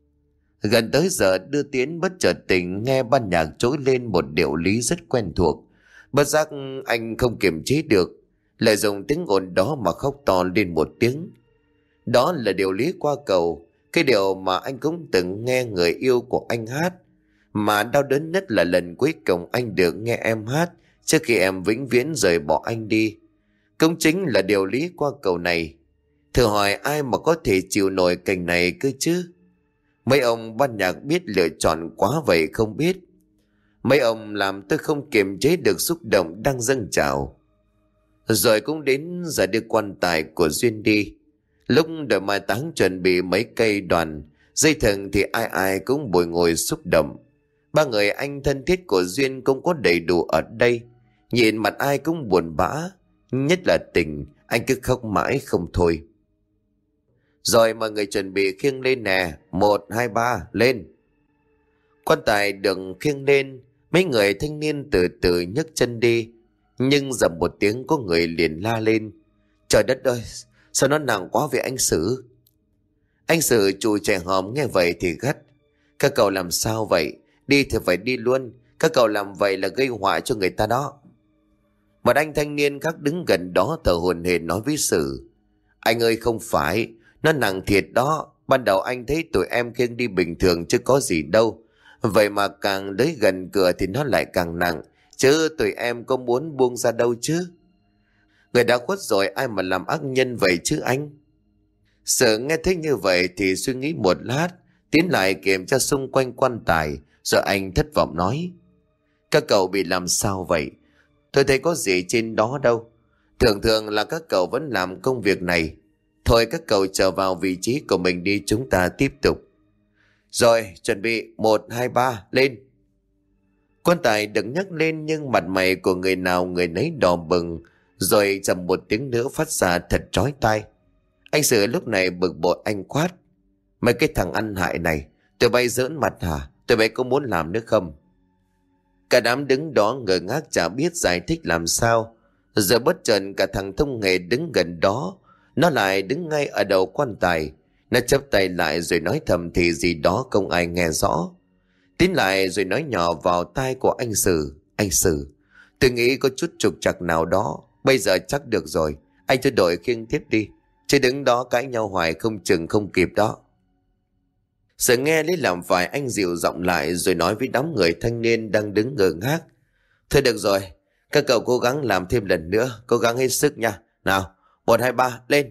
Gần tới giờ đưa Tiến bất chợt tỉnh, nghe ban nhạc trỗi lên một điệu lý rất quen thuộc. Bất giác anh không kiềm chế được, lại dùng tiếng ồn đó mà khóc to lên một tiếng. Đó là điệu lý qua cầu, cái điệu mà anh cũng từng nghe người yêu của anh hát. Mà đau đớn nhất là lần cuối cùng anh được nghe em hát trước khi em vĩnh viễn rời bỏ anh đi. Cũng chính là điều lý qua cầu này. Thử hỏi ai mà có thể chịu nổi cảnh này cơ chứ? Mấy ông ban nhạc biết lựa chọn quá vậy không biết. Mấy ông làm tôi không kiềm chế được xúc động đang dâng trào. Rồi cũng đến giờ đưa quan tài của Duyên đi. Lúc đợi mai táng chuẩn bị mấy cây đoàn dây thừng thì ai ai cũng bồi ngồi xúc động. Ba người anh thân thiết của Duyên cũng có đầy đủ ở đây. Nhìn mặt ai cũng buồn bã, nhất là Tình, anh cứ khóc mãi không thôi. Rồi mọi người chuẩn bị khiêng lên nè. Một, hai, ba, lên. Quan tài được khiêng lên. Mấy người thanh niên từ từ nhấc chân đi. Nhưng dầm một tiếng có người liền la lên: Trời đất ơi, sao nó nặng quá vậy anh Sử? Anh Sử chù trẻ hòm nghe vậy thì gắt: Các cậu làm sao vậy? Đi thì phải đi luôn. Các cậu làm vậy là gây họa cho người ta đó. Một anh thanh niên khác đứng gần đó thở hổn hển nói với Sử: Anh ơi không phải, nó nặng thiệt đó. Ban đầu anh thấy tụi em khiêng đi bình thường chứ có gì đâu. Vậy mà càng tới gần cửa thì nó lại càng nặng. Chứ tụi em có muốn buông ra đâu chứ. Người đã khuất rồi ai mà làm ác nhân vậy chứ anh? Sử nghe thấy như vậy thì suy nghĩ một lát, tiến lại kiểm tra xung quanh quan tài. Rồi anh thất vọng nói: Các cậu bị làm sao vậy? Tôi thấy có gì trên đó đâu. Thường thường là các cậu vẫn làm công việc này. Thôi các cậu trở vào vị trí của mình đi, chúng ta tiếp tục. Rồi chuẩn bị, một, hai, ba, lên. Quan tài được nhấc lên nhưng mặt mày của người nào người nấy đỏ bừng. Rồi chầm một tiếng nữa phát ra thật chói tai: Anh Sự lúc này bực bội anh quát: Mấy cái thằng ăn hại này, tụi bay giỡn mặt hả? Tụi bay có muốn làm nữa không? Cả đám đứng đó ngơ ngác chả biết giải thích làm sao. Giờ bất chợt cả thằng Thông Nghề đứng gần đó, nó lại đứng ngay ở đầu quan tài. Nó chắp tay lại rồi nói thầm thì gì đó không ai nghe rõ. Tín lại rồi nói nhỏ vào tai của anh Sử: Anh Sử, tôi nghĩ có chút trục trặc nào đó. Bây giờ chắc được rồi, anh cho đội khiêng tiếp đi, chứ đứng đó cãi nhau hoài không chừng không kịp đó. Sử nghe lấy làm phải, anh dịu giọng lại rồi nói với đám người thanh niên đang đứng ngơ ngác: Thôi được rồi, các cậu cố gắng làm thêm lần nữa, cố gắng hết sức nha. Nào, một hai ba lên.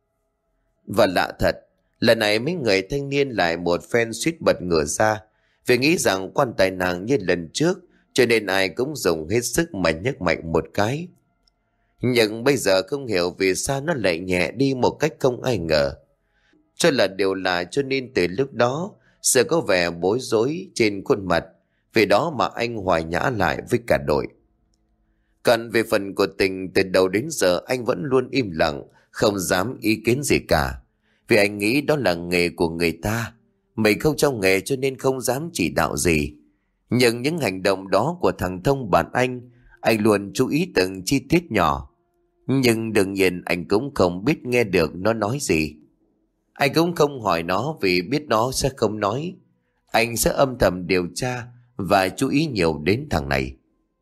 Và lạ thật, lần này mấy người thanh niên lại một phen suýt bật ngửa ra, vì nghĩ rằng quan tài nàng như lần trước, cho nên ai cũng dùng hết sức mà nhấc mạnh một cái. Nhưng bây giờ không hiểu vì sao nó lại nhẹ đi một cách không ai ngờ. Cho là điều lạ, cho nên từ lúc đó Sự có vẻ bối rối trên khuôn mặt, vì đó mà anh hòa nhã lại với cả đội. Còn về phần của Tình, từ đầu đến giờ anh vẫn luôn im lặng, không dám ý kiến gì cả, vì anh nghĩ đó là nghề của người ta, mình không trong nghề cho nên không dám chỉ đạo gì. Nhưng những hành động đó của thằng Thông bạn anh, anh luôn chú ý từng chi tiết nhỏ. Nhưng đương nhiên anh cũng không biết nghe được nó nói gì. Anh cũng không hỏi nó vì biết nó sẽ không nói. Anh sẽ âm thầm điều tra và chú ý nhiều đến thằng này.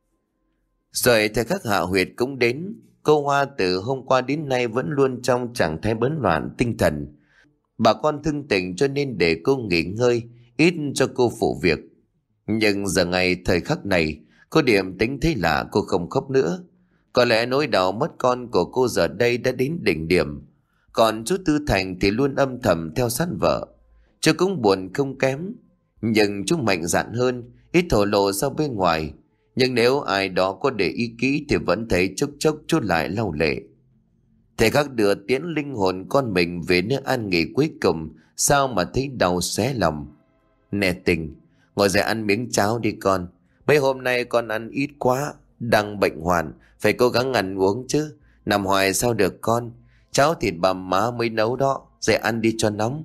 Rồi thời khắc hạ huyệt cũng đến. Cô Hoa từ hôm qua đến nay vẫn luôn trong trạng thái bấn loạn tinh thần. Bà con thương tình cho nên để cô nghỉ ngơi, ít cho cô phụ việc. Nhưng giờ ngày thời khắc này, cô Điểm tính thấy lạ, cô không khóc nữa. Có lẽ nỗi đau mất con của cô giờ đây đã đến đỉnh điểm. Còn chú Tư Thành thì luôn âm thầm theo sát vợ. Chú cũng buồn không kém, nhưng chú mạnh dạn hơn, ít thổ lộ ra bên ngoài. Nhưng nếu ai đó có để ý kỹ thì vẫn thấy chốc chốc chú lại lau lệ. Thầy khắc đưa tiến linh hồn con mình về nơi an nghỉ cuối cùng, sao mà thấy đau xé lòng. Nè Tình, ngồi dậy ăn miếng cháo đi con. Mấy hôm nay con ăn ít quá, đang bệnh hoạn, phải cố gắng ăn uống chứ. Nằm hoài sao được con. Cháo thịt bà má mới nấu đó, dậy ăn đi cho nóng.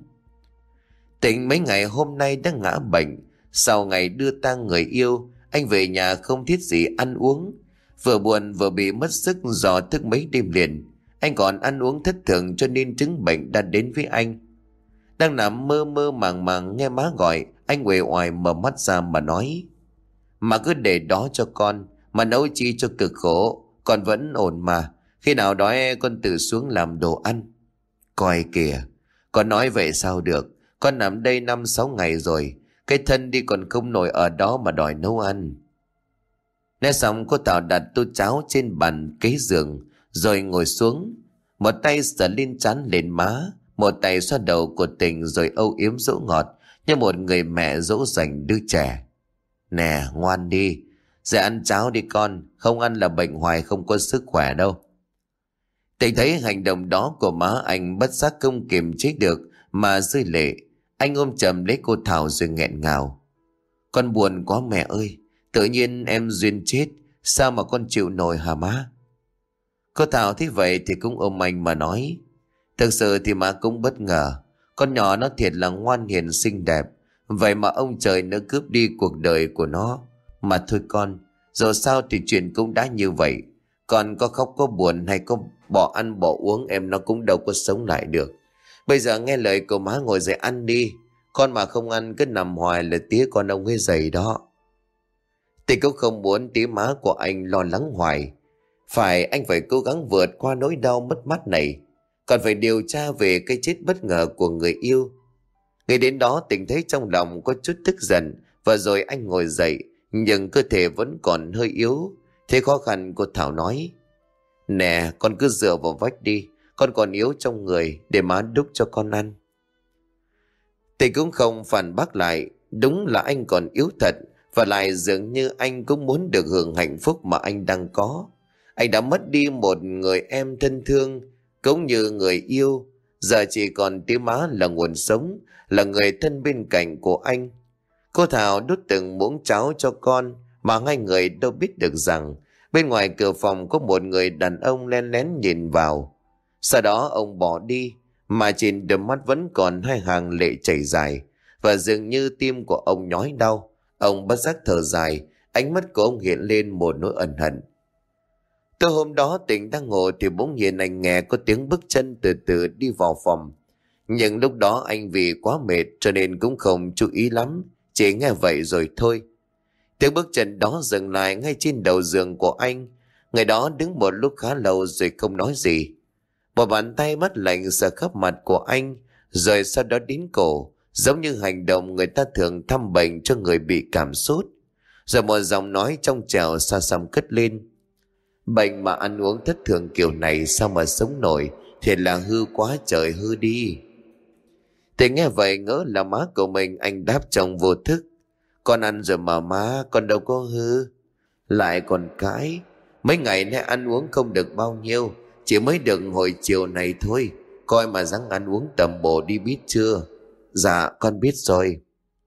Tình mấy ngày hôm nay đã ngã bệnh. Sau ngày đưa tang người yêu, anh về nhà không thiết gì ăn uống. Vừa buồn vừa bị mất sức do thức mấy đêm liền. Anh còn ăn uống thất thường cho nên chứng bệnh đã đến với anh. Đang nằm mơ mơ màng màng nghe má gọi, anh uể oải mở mắt ra mà nói: Mà cứ để đó cho con, mà nấu chi cho cực khổ, con vẫn ổn mà. Khi nào đói con tự xuống làm đồ ăn. Coi kìa, con nói vậy sao được. Con nằm đây năm sáu ngày rồi, cái thân đi còn không nổi ở đó mà đòi nấu ăn. Nói xong cô Thảo đặt tô cháo trên bàn kế giường, rồi ngồi xuống. Một tay sờ lên trán lên má, một tay xoa đầu của Tình rồi âu yếm dỗ ngọt như một người mẹ dỗ dành đứa trẻ. Nè ngoan đi, dậy ăn cháo đi con, không ăn là bệnh hoài không có sức khỏe đâu. Tình thấy hành động đó của má anh bất giác không kiềm chế được mà rơi lệ. Anh ôm chầm lấy cô Thảo rồi nghẹn ngào: Con buồn quá mẹ ơi, tự nhiên em duyên chết, sao mà con chịu nổi hả má? Cô Thảo thấy vậy thì cũng ôm anh mà nói: Thực sự thì má cũng bất ngờ, con nhỏ nó thiệt là ngoan hiền xinh đẹp, vậy mà ông trời nó cướp đi cuộc đời của nó. Mà thôi con, dù sao thì chuyện cũng đã như vậy. Con có khóc có buồn hay có bỏ ăn bỏ uống em nó cũng đâu có sống lại được. Bây giờ nghe lời của má ngồi dậy ăn đi. Con mà không ăn cứ nằm hoài là tía con ông ấy dày đó. Thì cũng không muốn tía má của anh lo lắng hoài. Phải, anh phải cố gắng vượt qua nỗi đau mất mát này. Còn phải điều tra về cái chết bất ngờ của người yêu. Ngay đến đó Tình thấy trong lòng có chút tức giận. Và rồi anh ngồi dậy, nhưng cơ thể vẫn còn hơi yếu. Thế khó khăn cô Thảo nói: Nè con cứ dựa vào vách đi, con còn yếu trong người, để má đút cho con ăn. Tình cũng không phản bác lại. Đúng là anh còn yếu thật, và lại dường như anh cũng muốn được hưởng hạnh phúc mà anh đang có. Anh đã mất đi một người em thân thương cũng như người yêu. Giờ chỉ còn tía má là nguồn sống, là người thân bên cạnh của anh. Cô Thảo đút từng muỗng cháo cho con, mà hai người đâu biết được rằng bên ngoài cửa phòng có một người đàn ông len lén nhìn vào. Sau đó ông bỏ đi, mà trên đôi mắt vẫn còn hai hàng lệ chảy dài, và dường như tim của ông nhói đau. Ông bất giác thở dài, ánh mắt của ông hiện lên một nỗi ân hận. Tối hôm đó Tịnh đang ngồi thì bỗng nhiên anh nghe có tiếng bước chân từ từ đi vào phòng. Nhưng lúc đó anh vì quá mệt cho nên cũng không chú ý lắm, chỉ nghe vậy rồi thôi. Tiếng bước chân đó dừng lại ngay trên đầu giường của anh. Người đó đứng một lúc khá lâu rồi không nói gì. Một bàn tay mắt lạnh sờ khắp mặt của anh, rồi sau đó đến cổ, giống như hành động người ta thường thăm bệnh cho người bị cảm sốt. Rồi một giọng nói trong trẻo xa xăm cất lên: bệnh mà ăn uống thất thường kiểu này sao mà sống nổi, thiệt là hư quá trời hư đi. Thì nghe vậy ngỡ là má của mình, anh đáp trong vô thức: con ăn rồi mà má, con đâu có hư. Lại còn cãi: mấy ngày nay ăn uống không được bao nhiêu, chỉ mới được hồi chiều này thôi, coi mà ráng ăn uống tầm bổ đi biết chưa. Dạ con biết rồi.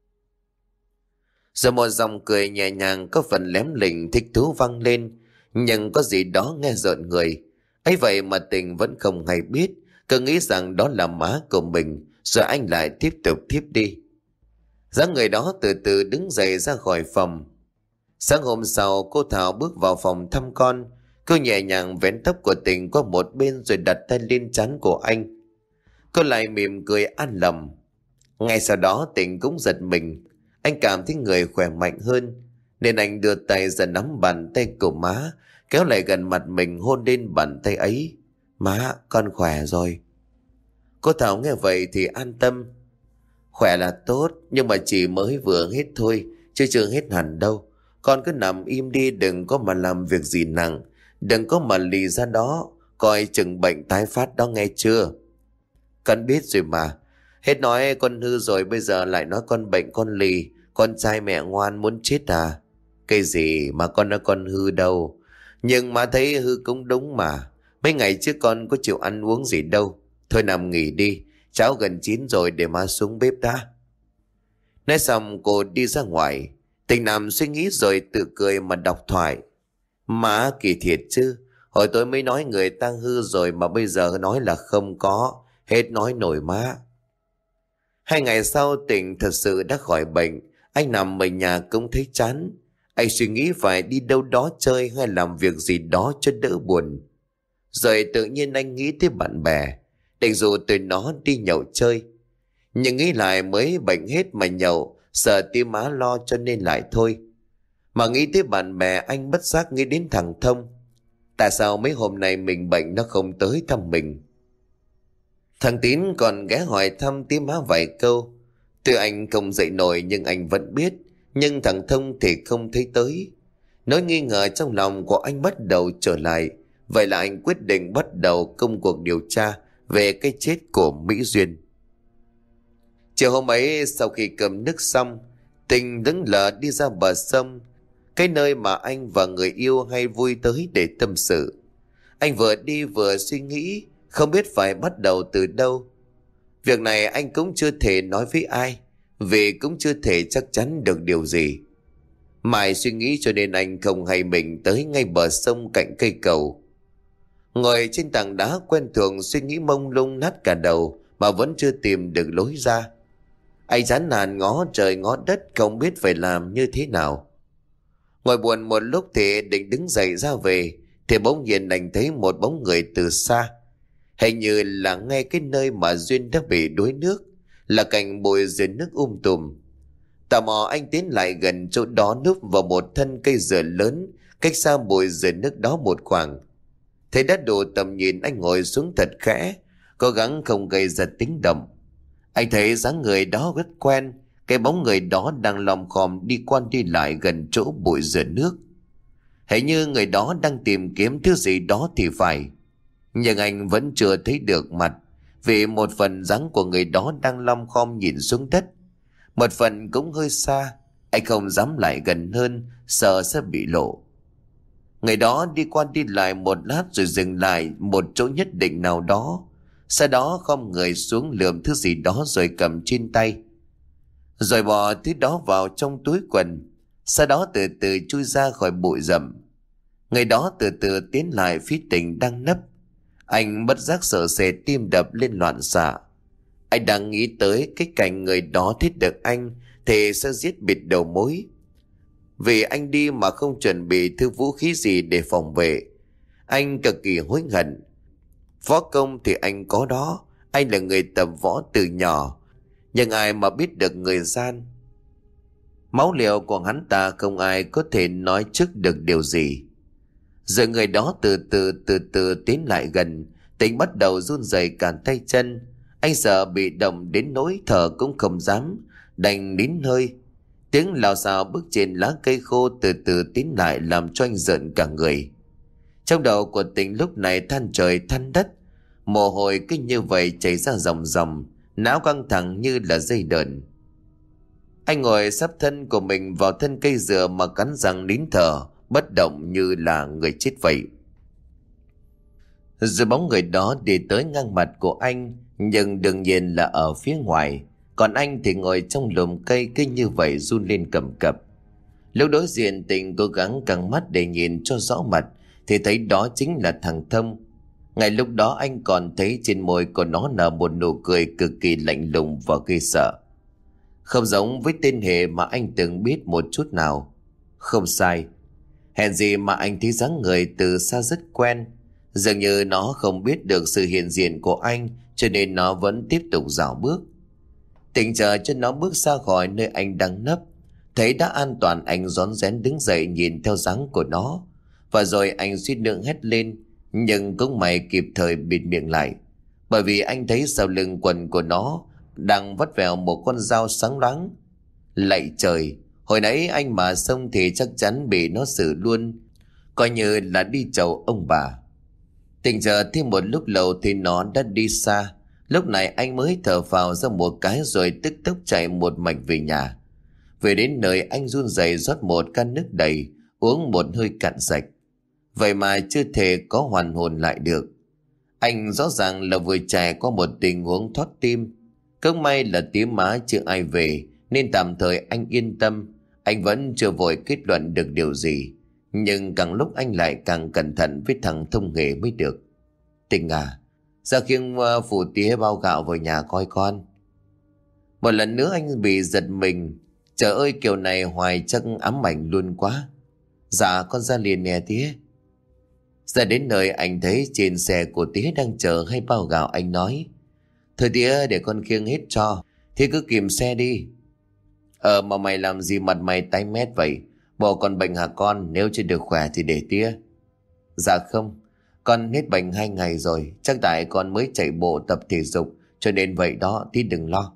Rồi một dòng cười nhẹ nhàng có phần lém lỉnh thích thú vang lên, nhưng có gì đó nghe rợn người. Ấy vậy mà Tình vẫn không hay biết, cứ nghĩ rằng đó là má của mình, rồi anh lại tiếp tục thiếp đi. Dáng người đó từ từ đứng dậy ra khỏi phòng. Sáng hôm sau cô Thảo bước vào phòng thăm con. Cô nhẹ nhàng vén tóc của Tình qua một bên rồi đặt tay lên trán của anh. Cô lại mỉm cười an lầm. Ngay sau đó Tình cũng giật mình. Anh cảm thấy người khỏe mạnh hơn, nên anh đưa tay ra nắm bàn tay của má, kéo lại gần mặt mình hôn lên bàn tay ấy. Má, con khỏe rồi. Cô Thảo nghe vậy thì an tâm. Khỏe là tốt, nhưng mà chỉ mới vừa hết thôi, chứ chưa hết hẳn đâu. Con cứ nằm im đi, đừng có mà làm việc gì nặng, đừng có mà lì ra đó, coi chừng bệnh tái phát đó nghe chưa. Con biết rồi mà. Hết nói con hư rồi, bây giờ lại nói con bệnh con lì, con trai mẹ ngoan muốn chết à? Cái gì mà con nói con hư đâu. Nhưng mà thấy hư cũng đúng mà. Mấy ngày trước con có chịu ăn uống gì đâu. Thôi nằm nghỉ đi, cháo gần chín rồi, để má xuống bếp đã. Nói xong cô đi ra ngoài. Tình nằm suy nghĩ rồi tự cười mà đọc thoại. Má kỳ thiệt chứ, hồi tối mới nói người ta hư rồi mà bây giờ nói là không có. Hết nói nổi má. Hai ngày sau Tình thật sự đã khỏi bệnh. Anh nằm ở nhà cũng thấy chán. Anh suy nghĩ phải đi đâu đó chơi hay làm việc gì đó cho đỡ buồn. Rồi tự nhiên anh nghĩ tới bạn bè, định rủ tụi nó đi nhậu chơi. Nhưng nghĩ lại mới bệnh hết mà nhậu, sợ tim má lo cho nên lại thôi. Mà nghĩ tới bạn bè anh bất giác nghĩ đến thằng Thông. Tại sao mấy hôm nay mình bệnh nó không tới thăm mình? Thằng Tín còn ghé hỏi thăm tí má vài câu. Tuy anh không dậy nổi nhưng anh vẫn biết. Nhưng thằng Thông thì không thấy tới. Nỗi nghi ngờ trong lòng của anh bắt đầu trở lại. Vậy là anh quyết định bắt đầu công cuộc điều tra về cái chết của Mỹ Duyên. Chiều hôm ấy sau khi cầm nước xong, Tình đứng lờ đi ra bờ sông, cái nơi mà anh và người yêu hay vui tới để tâm sự. Anh vừa đi vừa suy nghĩ, không biết phải bắt đầu từ đâu. Việc này anh cũng chưa thể nói với ai, vì cũng chưa thể chắc chắn được điều gì. Mãi suy nghĩ cho nên anh không hay mình tới ngay bờ sông cạnh cây cầu. Ngồi trên tảng đá quen thuộc suy nghĩ mông lung nát cả đầu mà vẫn chưa tìm được lối ra. Anh chán nản ngó trời ngó đất không biết phải làm như thế nào. Ngồi buồn một lúc thì định đứng dậy ra về, thì bỗng nhiên anh thấy một bóng người từ xa. Hình như là ngay cái nơi mà Duyên đã bị đuối nước, là cạnh bụi dưới nước um tùm. Tò mò anh tiến lại gần chỗ đó, núp vào một thân cây dừa lớn cách xa bụi dưới nước đó một khoảng. Thấy đã đủ tầm nhìn, anh ngồi xuống thật khẽ, cố gắng không gây ra tiếng động. Anh thấy dáng người đó rất quen, cái bóng người đó đang lom khom đi qua đi lại gần chỗ bụi dừa nước. Hình như người đó đang tìm kiếm thứ gì đó thì phải. Nhưng anh vẫn chưa thấy được mặt, vì một phần dáng của người đó đang lom khom nhìn xuống đất, một phần cũng hơi xa. Anh không dám lại gần hơn, sợ sẽ bị lộ. Người đó đi qua đi lại một lát rồi dừng lại một chỗ nhất định nào đó. Sau đó khom người xuống lượm thứ gì đó rồi cầm trên tay, rồi bỏ thứ đó vào trong túi quần. Sau đó từ từ chui ra khỏi bụi rậm. Người đó từ từ tiến lại phía Tình đang nấp. Anh bất giác sợ sệt, tim đập lên loạn xạ. Anh đang nghĩ tới cái cảnh người đó thích được anh thì sẽ giết bịt đầu mối. Vì anh đi mà không chuẩn bị thứ vũ khí gì để phòng vệ. Anh cực kỳ hối hận. Võ công thì anh có đó, anh là người tập võ từ nhỏ, nhưng ai mà biết được người gian. Máu liều của hắn ta không ai có thể nói trước được điều gì. Rồi người đó từ từ từ từ tiến lại gần. Tính bắt đầu run rẩy cả tay chân. Anh sợ bị động đến nỗi thở cũng không dám, đành nín hơi. Tiếng lào xào bước trên lá cây khô từ từ tiến lại làm cho anh rợn cả người. Trong đầu của Tình lúc này than trời than đất, mồ hôi cứ như vậy chảy ra ròng ròng, não căng thẳng như là dây đờn. Anh ngồi sắp thân của mình vào thân cây dừa mà cắn răng nín thở, bất động như là người chết vậy. Rồi bóng người đó đi tới ngang mặt của anh, nhưng đương nhiên là ở phía ngoài. Còn anh thì ngồi trong lùm cây cứ như vậy run lên cầm cập. Lúc đối diện Tình cố gắng căng mắt để nhìn cho rõ mặt thì thấy đó chính là thằng Thông. Ngay lúc đó anh còn thấy trên môi của nó nở một nụ cười cực kỳ lạnh lùng và ghê sợ. Không giống với tên hề mà anh từng biết một chút nào. Không sai. Hèn gì mà anh thấy dáng người từ xa rất quen. Dường như nó không biết được sự hiện diện của anh, cho nên nó vẫn tiếp tục dạo bước. Tình chờ cho nó bước ra khỏi nơi anh đang nấp. Thấy đã an toàn, anh rón rén đứng dậy nhìn theo dáng của nó. Và rồi anh suýt nữa hét lên, nhưng cũng may kịp thời bịt miệng lại. Bởi vì anh thấy sau lưng quần của nó đang vắt vẻo một con dao sáng loáng. Lạy trời, hồi nãy anh mà xông thì chắc chắn bị nó xử luôn, coi như là đi chầu ông bà. Tình chờ thêm một lúc lâu thì nó đã đi xa. Lúc này anh mới thở phào ra một cái rồi tức tốc chạy một mạch về nhà. Về đến nơi anh run rẩy rót một can nước đầy, uống một hơi cạn sạch. Vậy mà chưa thể có hoàn hồn lại được. Anh rõ ràng là vừa trải qua một tình huống thoát tim. Không may là tía má chưa ai về, nên tạm thời anh yên tâm. Anh vẫn chưa vội kết luận được điều gì, nhưng càng lúc anh lại càng cẩn thận với thằng Thông Nghề mới được. Tình à, ra khiêng uh, phụ tía bao gạo vào nhà coi con. Một lần nữa anh bị giật mình. Trời ơi, kiểu này hoài chắc ám ảnh luôn quá. Dạ con ra liền nè tía. Ra đến nơi anh thấy trên xe của tía đang chờ hay bao gạo. Anh nói: Thôi tía, để con khiêng hết cho, tía cứ kìm xe đi. Ờ mà mày làm gì mặt mày tái mét vậy? Bộ còn bệnh hả con? Nếu chưa được khỏe thì để tía. Dạ không, con hết bệnh hai ngày rồi. Chắc tại con mới chạy bộ tập thể dục, cho nên vậy đó, tía đừng lo.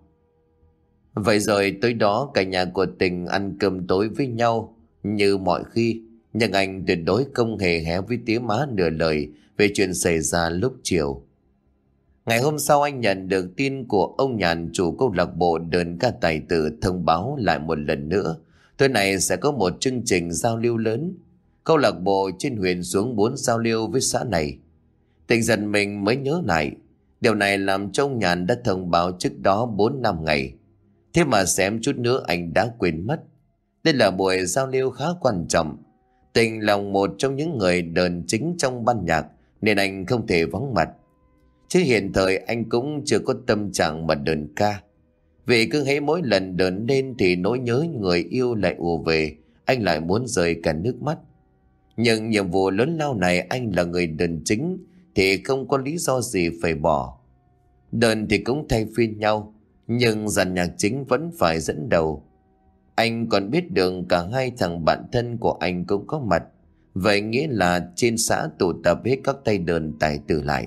Vậy rồi tối đó cả nhà của Tình ăn cơm tối với nhau như mọi khi. Nhưng anh tuyệt đối không hề hé với tía má nửa lời về chuyện xảy ra lúc chiều. Ngày hôm sau anh nhận được tin của ông Nhàn, chủ câu lạc bộ đơn ca tài tử, thông báo lại một lần nữa tối nay sẽ có một chương trình giao lưu lớn. Câu lạc bộ trên huyện xuống muốn giao lưu với xã này. Tình giật mình mới nhớ lại, điều này làm cho ông Nhàn đã thông báo trước đó bốn năm ngày. Thế mà xém chút nữa anh đã quên mất. Đây là buổi giao lưu khá quan trọng. Tình là một trong những người đờn chính trong ban nhạc, nên anh không thể vắng mặt. Chứ hiện thời anh cũng chưa có tâm trạng mà đờn ca. Vì cứ hễ mỗi lần đờn lên thì nỗi nhớ người yêu lại ùa về, anh lại muốn rơi cả nước mắt. Nhưng nhiệm vụ lớn lao này anh là người đờn chính thì không có lý do gì phải bỏ. Đờn thì cũng thay phiên nhau, nhưng dàn nhạc chính vẫn phải dẫn đầu. Anh còn biết được cả hai thằng bạn thân của anh cũng có mặt. Vậy nghĩa là trên xã tụ tập hết các tay đờn tài tử lại.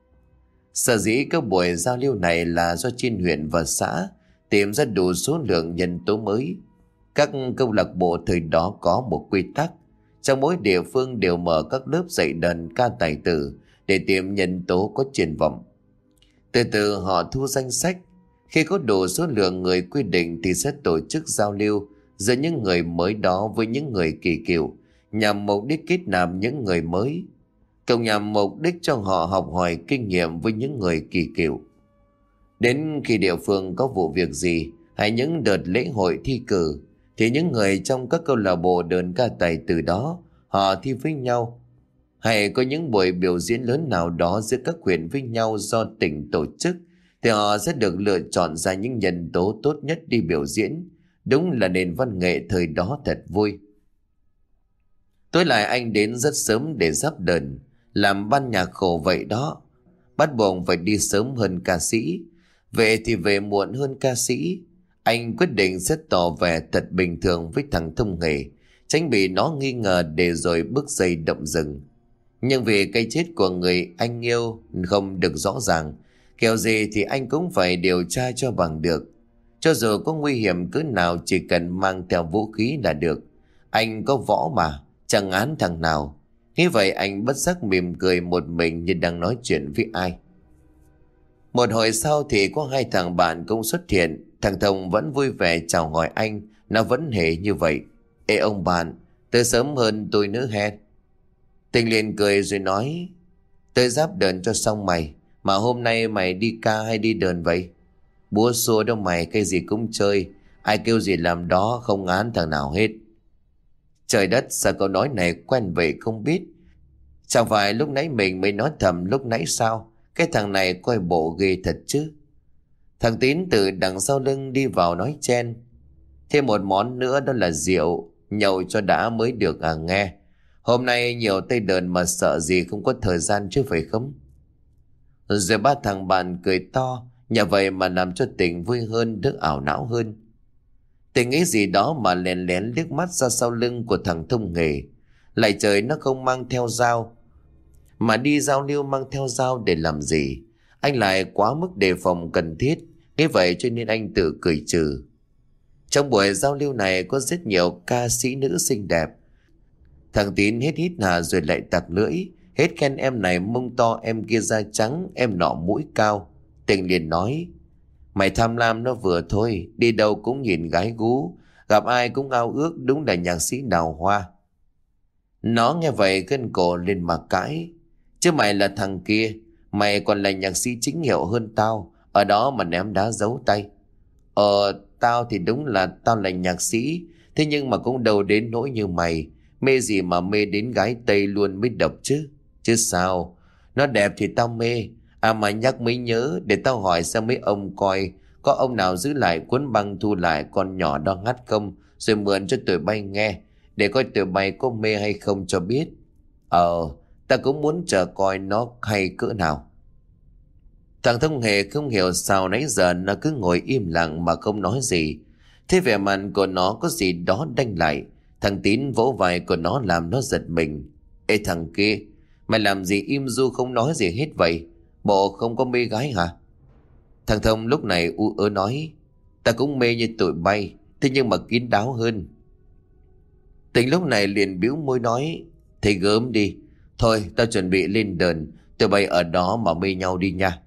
Sở dĩ các buổi giao lưu này là do trên huyện và xã tìm ra đủ số lượng nhân tố mới. Các câu lạc bộ thời đó có một quy tắc, trong mỗi địa phương đều mở các lớp dạy đờn ca tài tử để tìm nhân tố có triển vọng. Từ từ họ thu danh sách. Khi có đủ số lượng người quy định thì sẽ tổ chức giao lưu giữa những người mới đó với những người kỳ cựu, nhằm mục đích kết nạp những người mới, cộng nhằm mục đích cho họ học hỏi kinh nghiệm với những người kỳ cựu. Đến khi địa phương có vụ việc gì hay những đợt lễ hội thi cử thì những người trong các câu lạc bộ đơn ca tài tử đó họ thi với nhau. hay có những buổi biểu diễn lớn nào đó giữa các huyện với nhau do tỉnh tổ chức, thì họ sẽ được lựa chọn ra những nhân tố tốt nhất đi biểu diễn. Đúng là nền văn nghệ thời đó thật vui. Tối lại anh đến rất sớm để ráp đờn. Làm ban nhạc khổ vậy đó, bắt buộc phải đi sớm hơn ca sĩ, về thì về muộn hơn ca sĩ. Anh quyết định sẽ tỏ vẻ thật bình thường với thằng thông nghề, tránh bị nó nghi ngờ để rồi bước dây động rừng. Nhưng vì cái chết của người anh yêu không được rõ ràng, kiểu gì thì anh cũng phải điều tra cho bằng được. Cho dù có nguy hiểm cỡ nào, chỉ cần mang theo vũ khí là được. Anh có võ mà, chẳng án thằng nào. Nghĩ vậy anh bất giác mỉm cười một mình như đang nói chuyện với ai. Một hồi sau thì có hai thằng bạn cũng xuất hiện. Thằng Thông vẫn vui vẻ chào hỏi anh. Nó vẫn hề như vậy. Ê ông bạn, tới sớm hơn tôi nữa he. Tình liền cười rồi nói, tới giáp đờn cho xong mày. Mà hôm nay mày đi ca hay đi đờn vậy? Búa xua đâu mày, cái gì cũng chơi. Ai kêu gì làm đó, không ngán thằng nào hết. Trời đất, sao câu nói này quen vậy không biết. Chẳng phải lúc nãy mình mới nói thầm lúc nãy sao? Cái thằng này coi bộ ghê thật chứ. Thằng Tín từ đằng sau lưng đi vào nói chen, thêm một món nữa đó là rượu. Nhậu cho đã mới được à nghe. Hôm nay nhiều tay đờn mà sợ gì không có thời gian chứ phải không? Rồi ba thằng bạn cười to. Nhà vậy mà làm cho Tình vui hơn, đỡ ảo não hơn. Tình nghĩ gì đó mà lén lén liếc mắt ra sau lưng của thằng thông nghề. Lại trời, nó không mang theo dao, mà đi giao lưu mang theo dao để làm gì? Anh lại quá mức đề phòng cần thiết. Thế vậy cho nên anh tự cười trừ. Trong buổi giao lưu này có rất nhiều ca sĩ nữ xinh đẹp. Thằng Tín hết hít hà rồi lại tặc lưỡi, hết khen em này mông to, em kia da trắng, em nọ mũi cao. Tình liền nói, mày tham lam nó vừa thôi, đi đâu cũng nhìn gái gú, gặp ai cũng ao ước, đúng là nhạc sĩ đào hoa. Nó nghe vậy gân cổ lên mà cãi, chứ mày là thằng kia, mày còn là nhạc sĩ chính hiệu hơn tao, ở đó mà ném đá giấu tay. Ờ, tao thì đúng là tao là nhạc sĩ, thế nhưng mà cũng đâu đến nỗi như mày, mê gì mà mê đến gái Tây luôn mới độc chứ. Chứ sao, nó đẹp thì tao mê. À mà nhắc mới nhớ, để tao hỏi xem mấy ông coi có ông nào giữ lại cuốn băng thu lại con nhỏ đó hát không, rồi mượn cho tụi bay nghe, để coi tụi bay có mê hay không cho biết. Ờ, ta cũng muốn chờ coi nó hay cỡ nào. Thằng Thông Hề không hiểu sao nãy giờ nó cứ ngồi im lặng mà không nói gì. Thế vẻ mặt của nó có gì đó đanh lại. Thằng Tín vỗ vai của nó làm nó giật mình. Ê thằng kia, mày làm gì im ru không nói gì hết vậy? Bộ không có mê gái hả? Thằng Thông lúc này u ớ nói, ta cũng mê như tụi bay, thế nhưng mà kín đáo hơn. Tình lúc này liền bĩu môi nói, thầy gớm đi. Thôi tao chuẩn bị lên đờn, tụi bay ở đó mà mê nhau đi nha.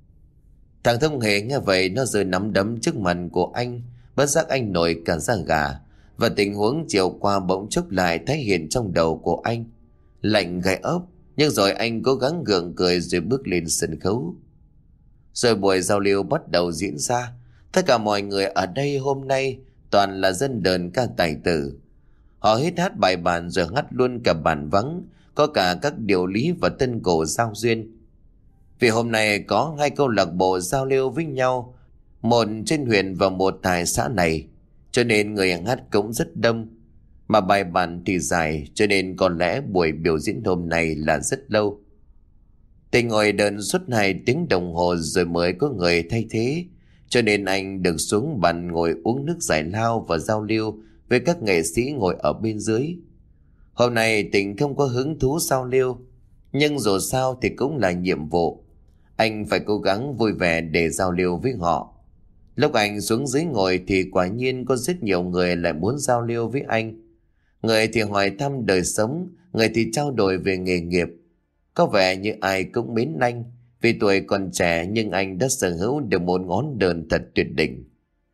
Thằng Thông Hề nghe vậy nó rơi nắm đấm trước mặt của anh, bất giác anh nổi cả da gà. Và tình huống chiều qua bỗng chốc lại tái hiện trong đầu của anh, lạnh gai ốc. Nhưng rồi anh cố gắng gượng cười rồi bước lên sân khấu. Rồi buổi giao lưu bắt đầu diễn ra. Tất cả mọi người ở đây hôm nay toàn là dân đờn ca tài tử. Họ hít hát bài bản rồi hát luôn cả bản vắng, có cả các điều lý và tân cổ giao duyên. Vì hôm nay có hai câu lạc bộ giao lưu với nhau, một trên huyện và một tại xã này, cho nên người hát cũng rất đông. Mà bài bản thì dài, cho nên có lẽ buổi biểu diễn hôm nay là rất lâu. Tình ngồi đờn suốt hai tiếng đồng hồ rồi mới có người thay thế, cho nên anh được xuống bàn ngồi uống nước giải lao và giao lưu với các nghệ sĩ ngồi ở bên dưới. Hôm nay Tình không có hứng thú giao lưu, nhưng dù sao thì cũng là nhiệm vụ. Anh phải cố gắng vui vẻ để giao lưu với họ. Lúc anh xuống dưới ngồi thì quả nhiên có rất nhiều người lại muốn giao lưu với anh. Người thì hỏi thăm đời sống, người thì trao đổi về nghề nghiệp. Có vẻ như ai cũng mến anh, vì tuổi còn trẻ nhưng anh đã sở hữu được một ngón đờn thật tuyệt đỉnh.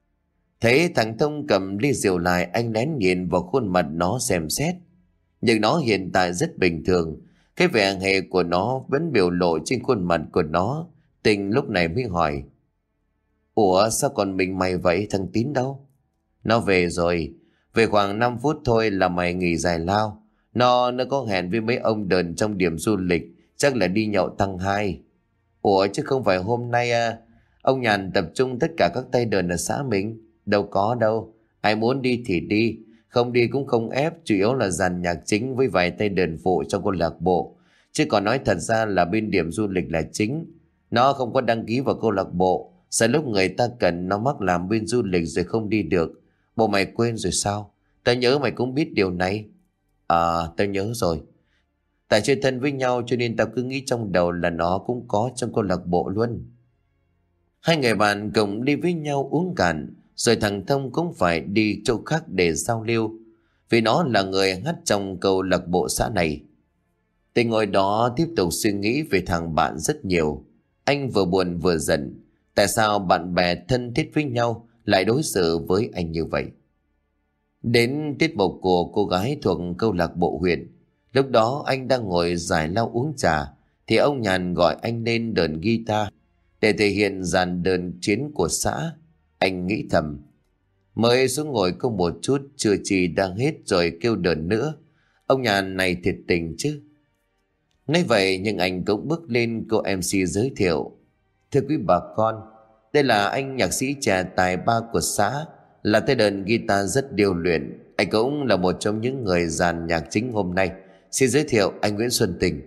Thấy thằng Thông cầm ly rượu lại, anh lén nhìn vào khuôn mặt nó xem xét. Nhưng nó hiện tại rất bình thường, cái vẻ hề của nó vẫn biểu lộ trên khuôn mặt của nó. Tình lúc này mới hỏi, ủa sao còn mình mày vậy, thằng Tín đâu? Nó về rồi, về khoảng năm phút thôi là mày nghỉ giải lao. Nó nó có hẹn với mấy ông đờn trong điểm du lịch, chắc là đi nhậu tăng hai. Ủa chứ không phải hôm nay à, ông Nhàn tập trung tất cả các tay đờn ở xã mình? Đâu có đâu, ai muốn đi thì đi, không đi cũng không ép, chủ yếu là dàn nhạc chính với vài tay đờn phụ trong câu lạc bộ. Chứ còn nói thật ra là bên điểm du lịch là chính. Nó không có đăng ký vào câu lạc bộ, sợ lúc người ta cần nó mắc làm bên du lịch rồi không đi được. Bộ mày quên rồi sao? Tao nhớ mày cũng biết điều này. À, tao nhớ rồi. Tại chơi thân với nhau cho nên tao cứ nghĩ trong đầu là nó cũng có trong câu lạc bộ luôn. Hai người bạn cùng đi với nhau uống cạn, rồi thằng Thông cũng phải đi chỗ khác để giao lưu, vì nó là người hát trong câu lạc bộ xã này. Tình ngồi đó tiếp tục suy nghĩ về thằng bạn rất nhiều. Anh vừa buồn vừa giận. Tại sao bạn bè thân thiết với nhau lại đối xử với anh như vậy? Đến tiết mục của cô gái thuộc câu lạc bộ huyện. Lúc đó anh đang ngồi giải lao uống trà, thì ông Nhàn gọi anh lên đờn guitar để thể hiện dàn đờn chiến của xã. Anh nghĩ thầm, mới xuống ngồi có một chút, chưa chi đang hết rồi kêu đờn nữa. Ông Nhàn này thiệt tình chứ. Nói vậy nhưng anh cũng bước lên, cô em xê giới thiệu: thưa quý bà con, đây là anh nhạc sĩ trẻ tài ba của xã, là tay đờn guitar rất điêu luyện. Anh cũng là một trong những người dàn nhạc chính hôm nay. Xin giới thiệu anh Nguyễn Xuân Tình.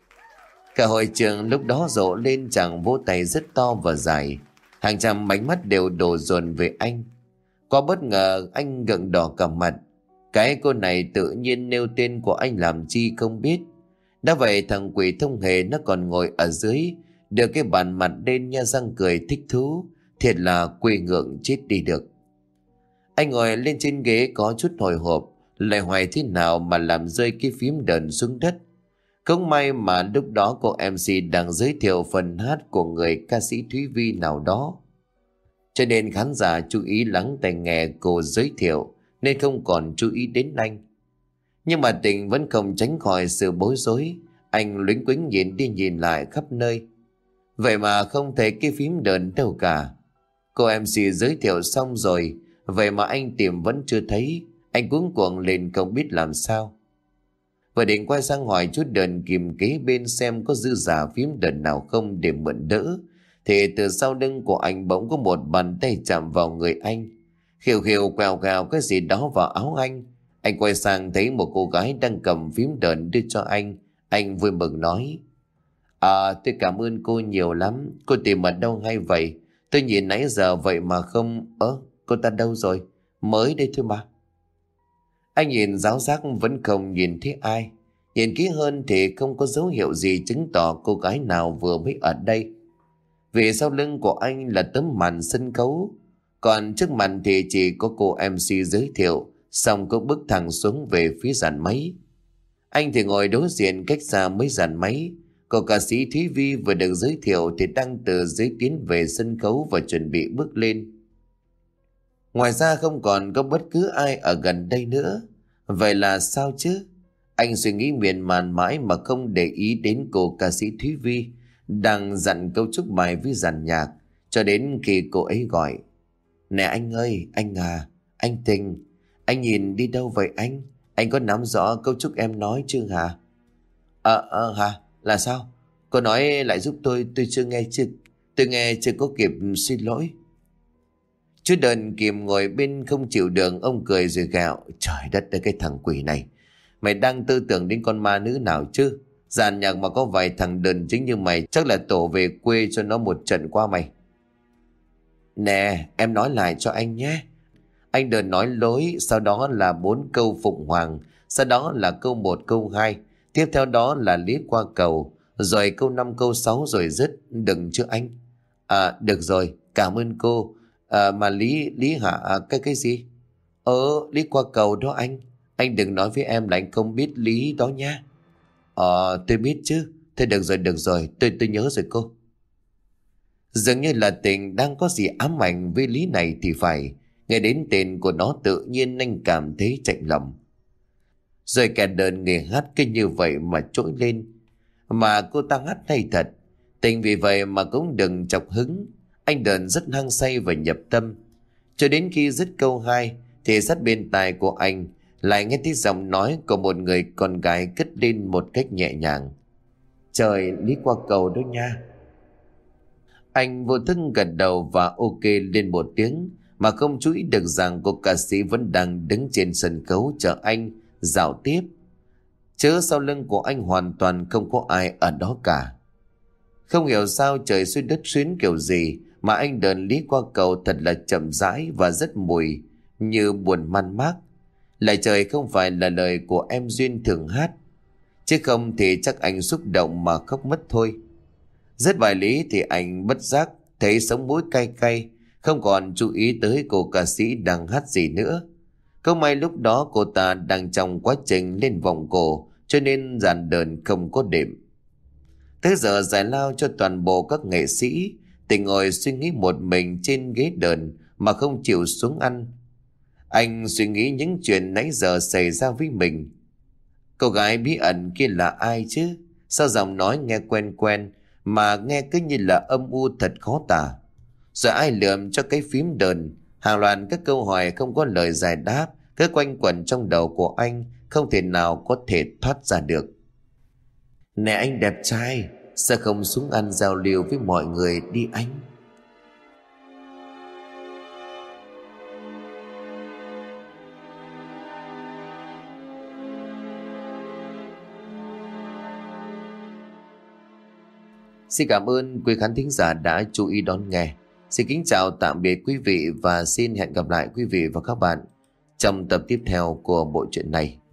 Cả hội trường lúc đó rộ lên tràng vỗ tay rất to và dài. Hàng trăm ánh mắt đều đổ dồn về anh. Quá bất ngờ anh gượng đỏ cả mặt. Cái cô này tự nhiên nêu tên của anh làm chi không biết. Đã vậy thằng quỷ thông hề nó còn ngồi ở dưới, đưa cái bàn mặt lên nha răng cười thích thú. Thiệt là quê ngượng chết đi được. Anh ngồi lên trên ghế có chút hồi hộp, lại hoài thế nào mà làm rơi cái phím đờn xuống đất. Không may mà lúc đó cô em xê đang giới thiệu phần hát của người ca sĩ Thúy Vi nào đó, cho nên khán giả chú ý lắng tai nghe cô giới thiệu, nên không còn chú ý đến anh. Nhưng mà Tình vẫn không tránh khỏi sự bối rối. Anh luyến quính nhìn đi nhìn lại khắp nơi, vậy mà không thấy cái phím đờn đâu cả. Cô em xê giới thiệu xong rồi, vậy mà anh tìm vẫn chưa thấy. Anh cuống cuồng lên không biết làm sao. Và định quay sang hỏi chút đờn kìm kế bên xem có dư giả phím đờn nào không để mượn đỡ, thì từ sau lưng của anh bỗng có một bàn tay chạm vào người anh, khều khều quèo quèo cái gì đó vào áo anh. Anh quay sang thấy một cô gái đang cầm phím đờn đưa cho anh. Anh vui mừng nói: À, tôi cảm ơn cô nhiều lắm. Cô tìm ở đâu hay vậy? Tôi nhìn nãy giờ vậy mà không... Ơ, cô ta đâu rồi? Mới đây thôi mà. Anh nhìn giáo giác vẫn không nhìn thấy ai. Nhìn kỹ hơn thì không có dấu hiệu gì chứng tỏ cô gái nào vừa mới ở đây. Vì sau lưng của anh là tấm màn sân khấu, còn trước màn thì chỉ có cô em xê giới thiệu, xong cũng bước thẳng xuống về phía dàn máy. Anh thì ngồi đối diện cách xa mấy dàn máy. Cô ca sĩ Thúy Vi vừa được giới thiệu thì đang từ dưới tiến về sân khấu và chuẩn bị bước lên. Ngoài ra không còn có bất cứ ai ở gần đây nữa. Vậy là sao chứ? Anh suy nghĩ miên man mãi mà không để ý đến cô ca sĩ Thúy Vi đang dặn câu chúc bài với dàn nhạc, cho đến khi cô ấy gọi: Nè anh ơi, anh à, anh Tình. Anh nhìn đi đâu vậy anh? Anh có nắm rõ câu chúc em nói chưa hả? Ờ, à, à, hả? Là sao? Cô nói lại giúp tôi, tôi chưa nghe chưa, tôi nghe chưa có kịp xin lỗi. Chú đờn kìm ngồi bên không chịu đường, ông cười rồi gạo: Trời đất ơi, cái thằng quỷ này, mày đang tư tưởng đến con ma nữ nào chứ? Dàn nhạc mà có vài thằng đờn chính như mày chắc là tổ về quê cho nó một trận qua mày. Nè, em nói lại cho anh nhé. Anh đờn nói lối, sau đó là bốn câu Phụng Hoàng, sau đó là câu một câu hai, tiếp theo đó là Lý qua cầu, rồi câu năm câu sáu rồi dứt, đừng chứ anh. À, được rồi, cảm ơn cô. À, mà Lý, Lý hả? À, cái cái gì? Ờ, Lý qua cầu đó anh. Anh đừng nói với em là anh không biết Lý đó nha. Ờ, tôi biết chứ. Thôi được rồi, được rồi, tôi tôi nhớ rồi cô. Dường như là Tình đang có gì ám ảnh với Lý này thì phải. Nghe đến tên của nó tự nhiên anh cảm thấy chạnh lòng. Rồi kẻ đờn nghề hát cứ như vậy mà trỗi lên. Mà cô ta hát hay thật. Tình vì vậy mà cũng đừng chọc hứng. Anh đờn rất hăng say và nhập tâm. Cho đến khi dứt câu hai thì sát bên tai của anh lại nghe tiếng giọng nói của một người con gái cất lên một cách nhẹ nhàng. Trời, Lý qua cầu đó nha. Anh vô thức gật đầu và ok lên một tiếng, mà không chú ý được rằng cô ca sĩ vẫn đang đứng trên sân khấu chờ anh dạo tiếp. Chứ sau lưng của anh hoàn toàn không có ai ở đó cả. Không hiểu sao trời xuôi đất xuyến kiểu gì mà anh đờn Lý qua cầu thật là chậm rãi và rất mùi, như buồn man mác. Lại trời không phải là lời của em Duyên thường hát, chứ không thì chắc anh xúc động mà khóc mất thôi. Rất vài lý thì anh bất giác thấy sống mũi cay cay, không còn chú ý tới cô ca sĩ đang hát gì nữa. Không may lúc đó cô ta đang trong quá trình lên vòng cổ, cho nên dàn đờn không có đệm. Tới giờ giải lao cho toàn bộ các nghệ sĩ, Tình ngồi suy nghĩ một mình trên ghế đờn mà không chịu xuống ăn. Anh suy nghĩ những chuyện nãy giờ xảy ra với mình. Cô gái bí ẩn kia là ai chứ? Sao giọng nói nghe quen quen mà nghe cứ như là âm u thật khó tả. Rồi ai lượm cho cái phím đờn? Hàng loạt các câu hỏi không có lời giải đáp cứ quanh quẩn trong đầu của anh, không thể nào có thể thoát ra được. Nè anh đẹp trai, sao không xuống ăn giao lưu với mọi người đi anh? Xin cảm ơn quý khán thính giả đã chú ý đón nghe. Xin kính chào tạm biệt quý vị và xin hẹn gặp lại quý vị và các bạn trong tập tiếp theo của bộ truyện này.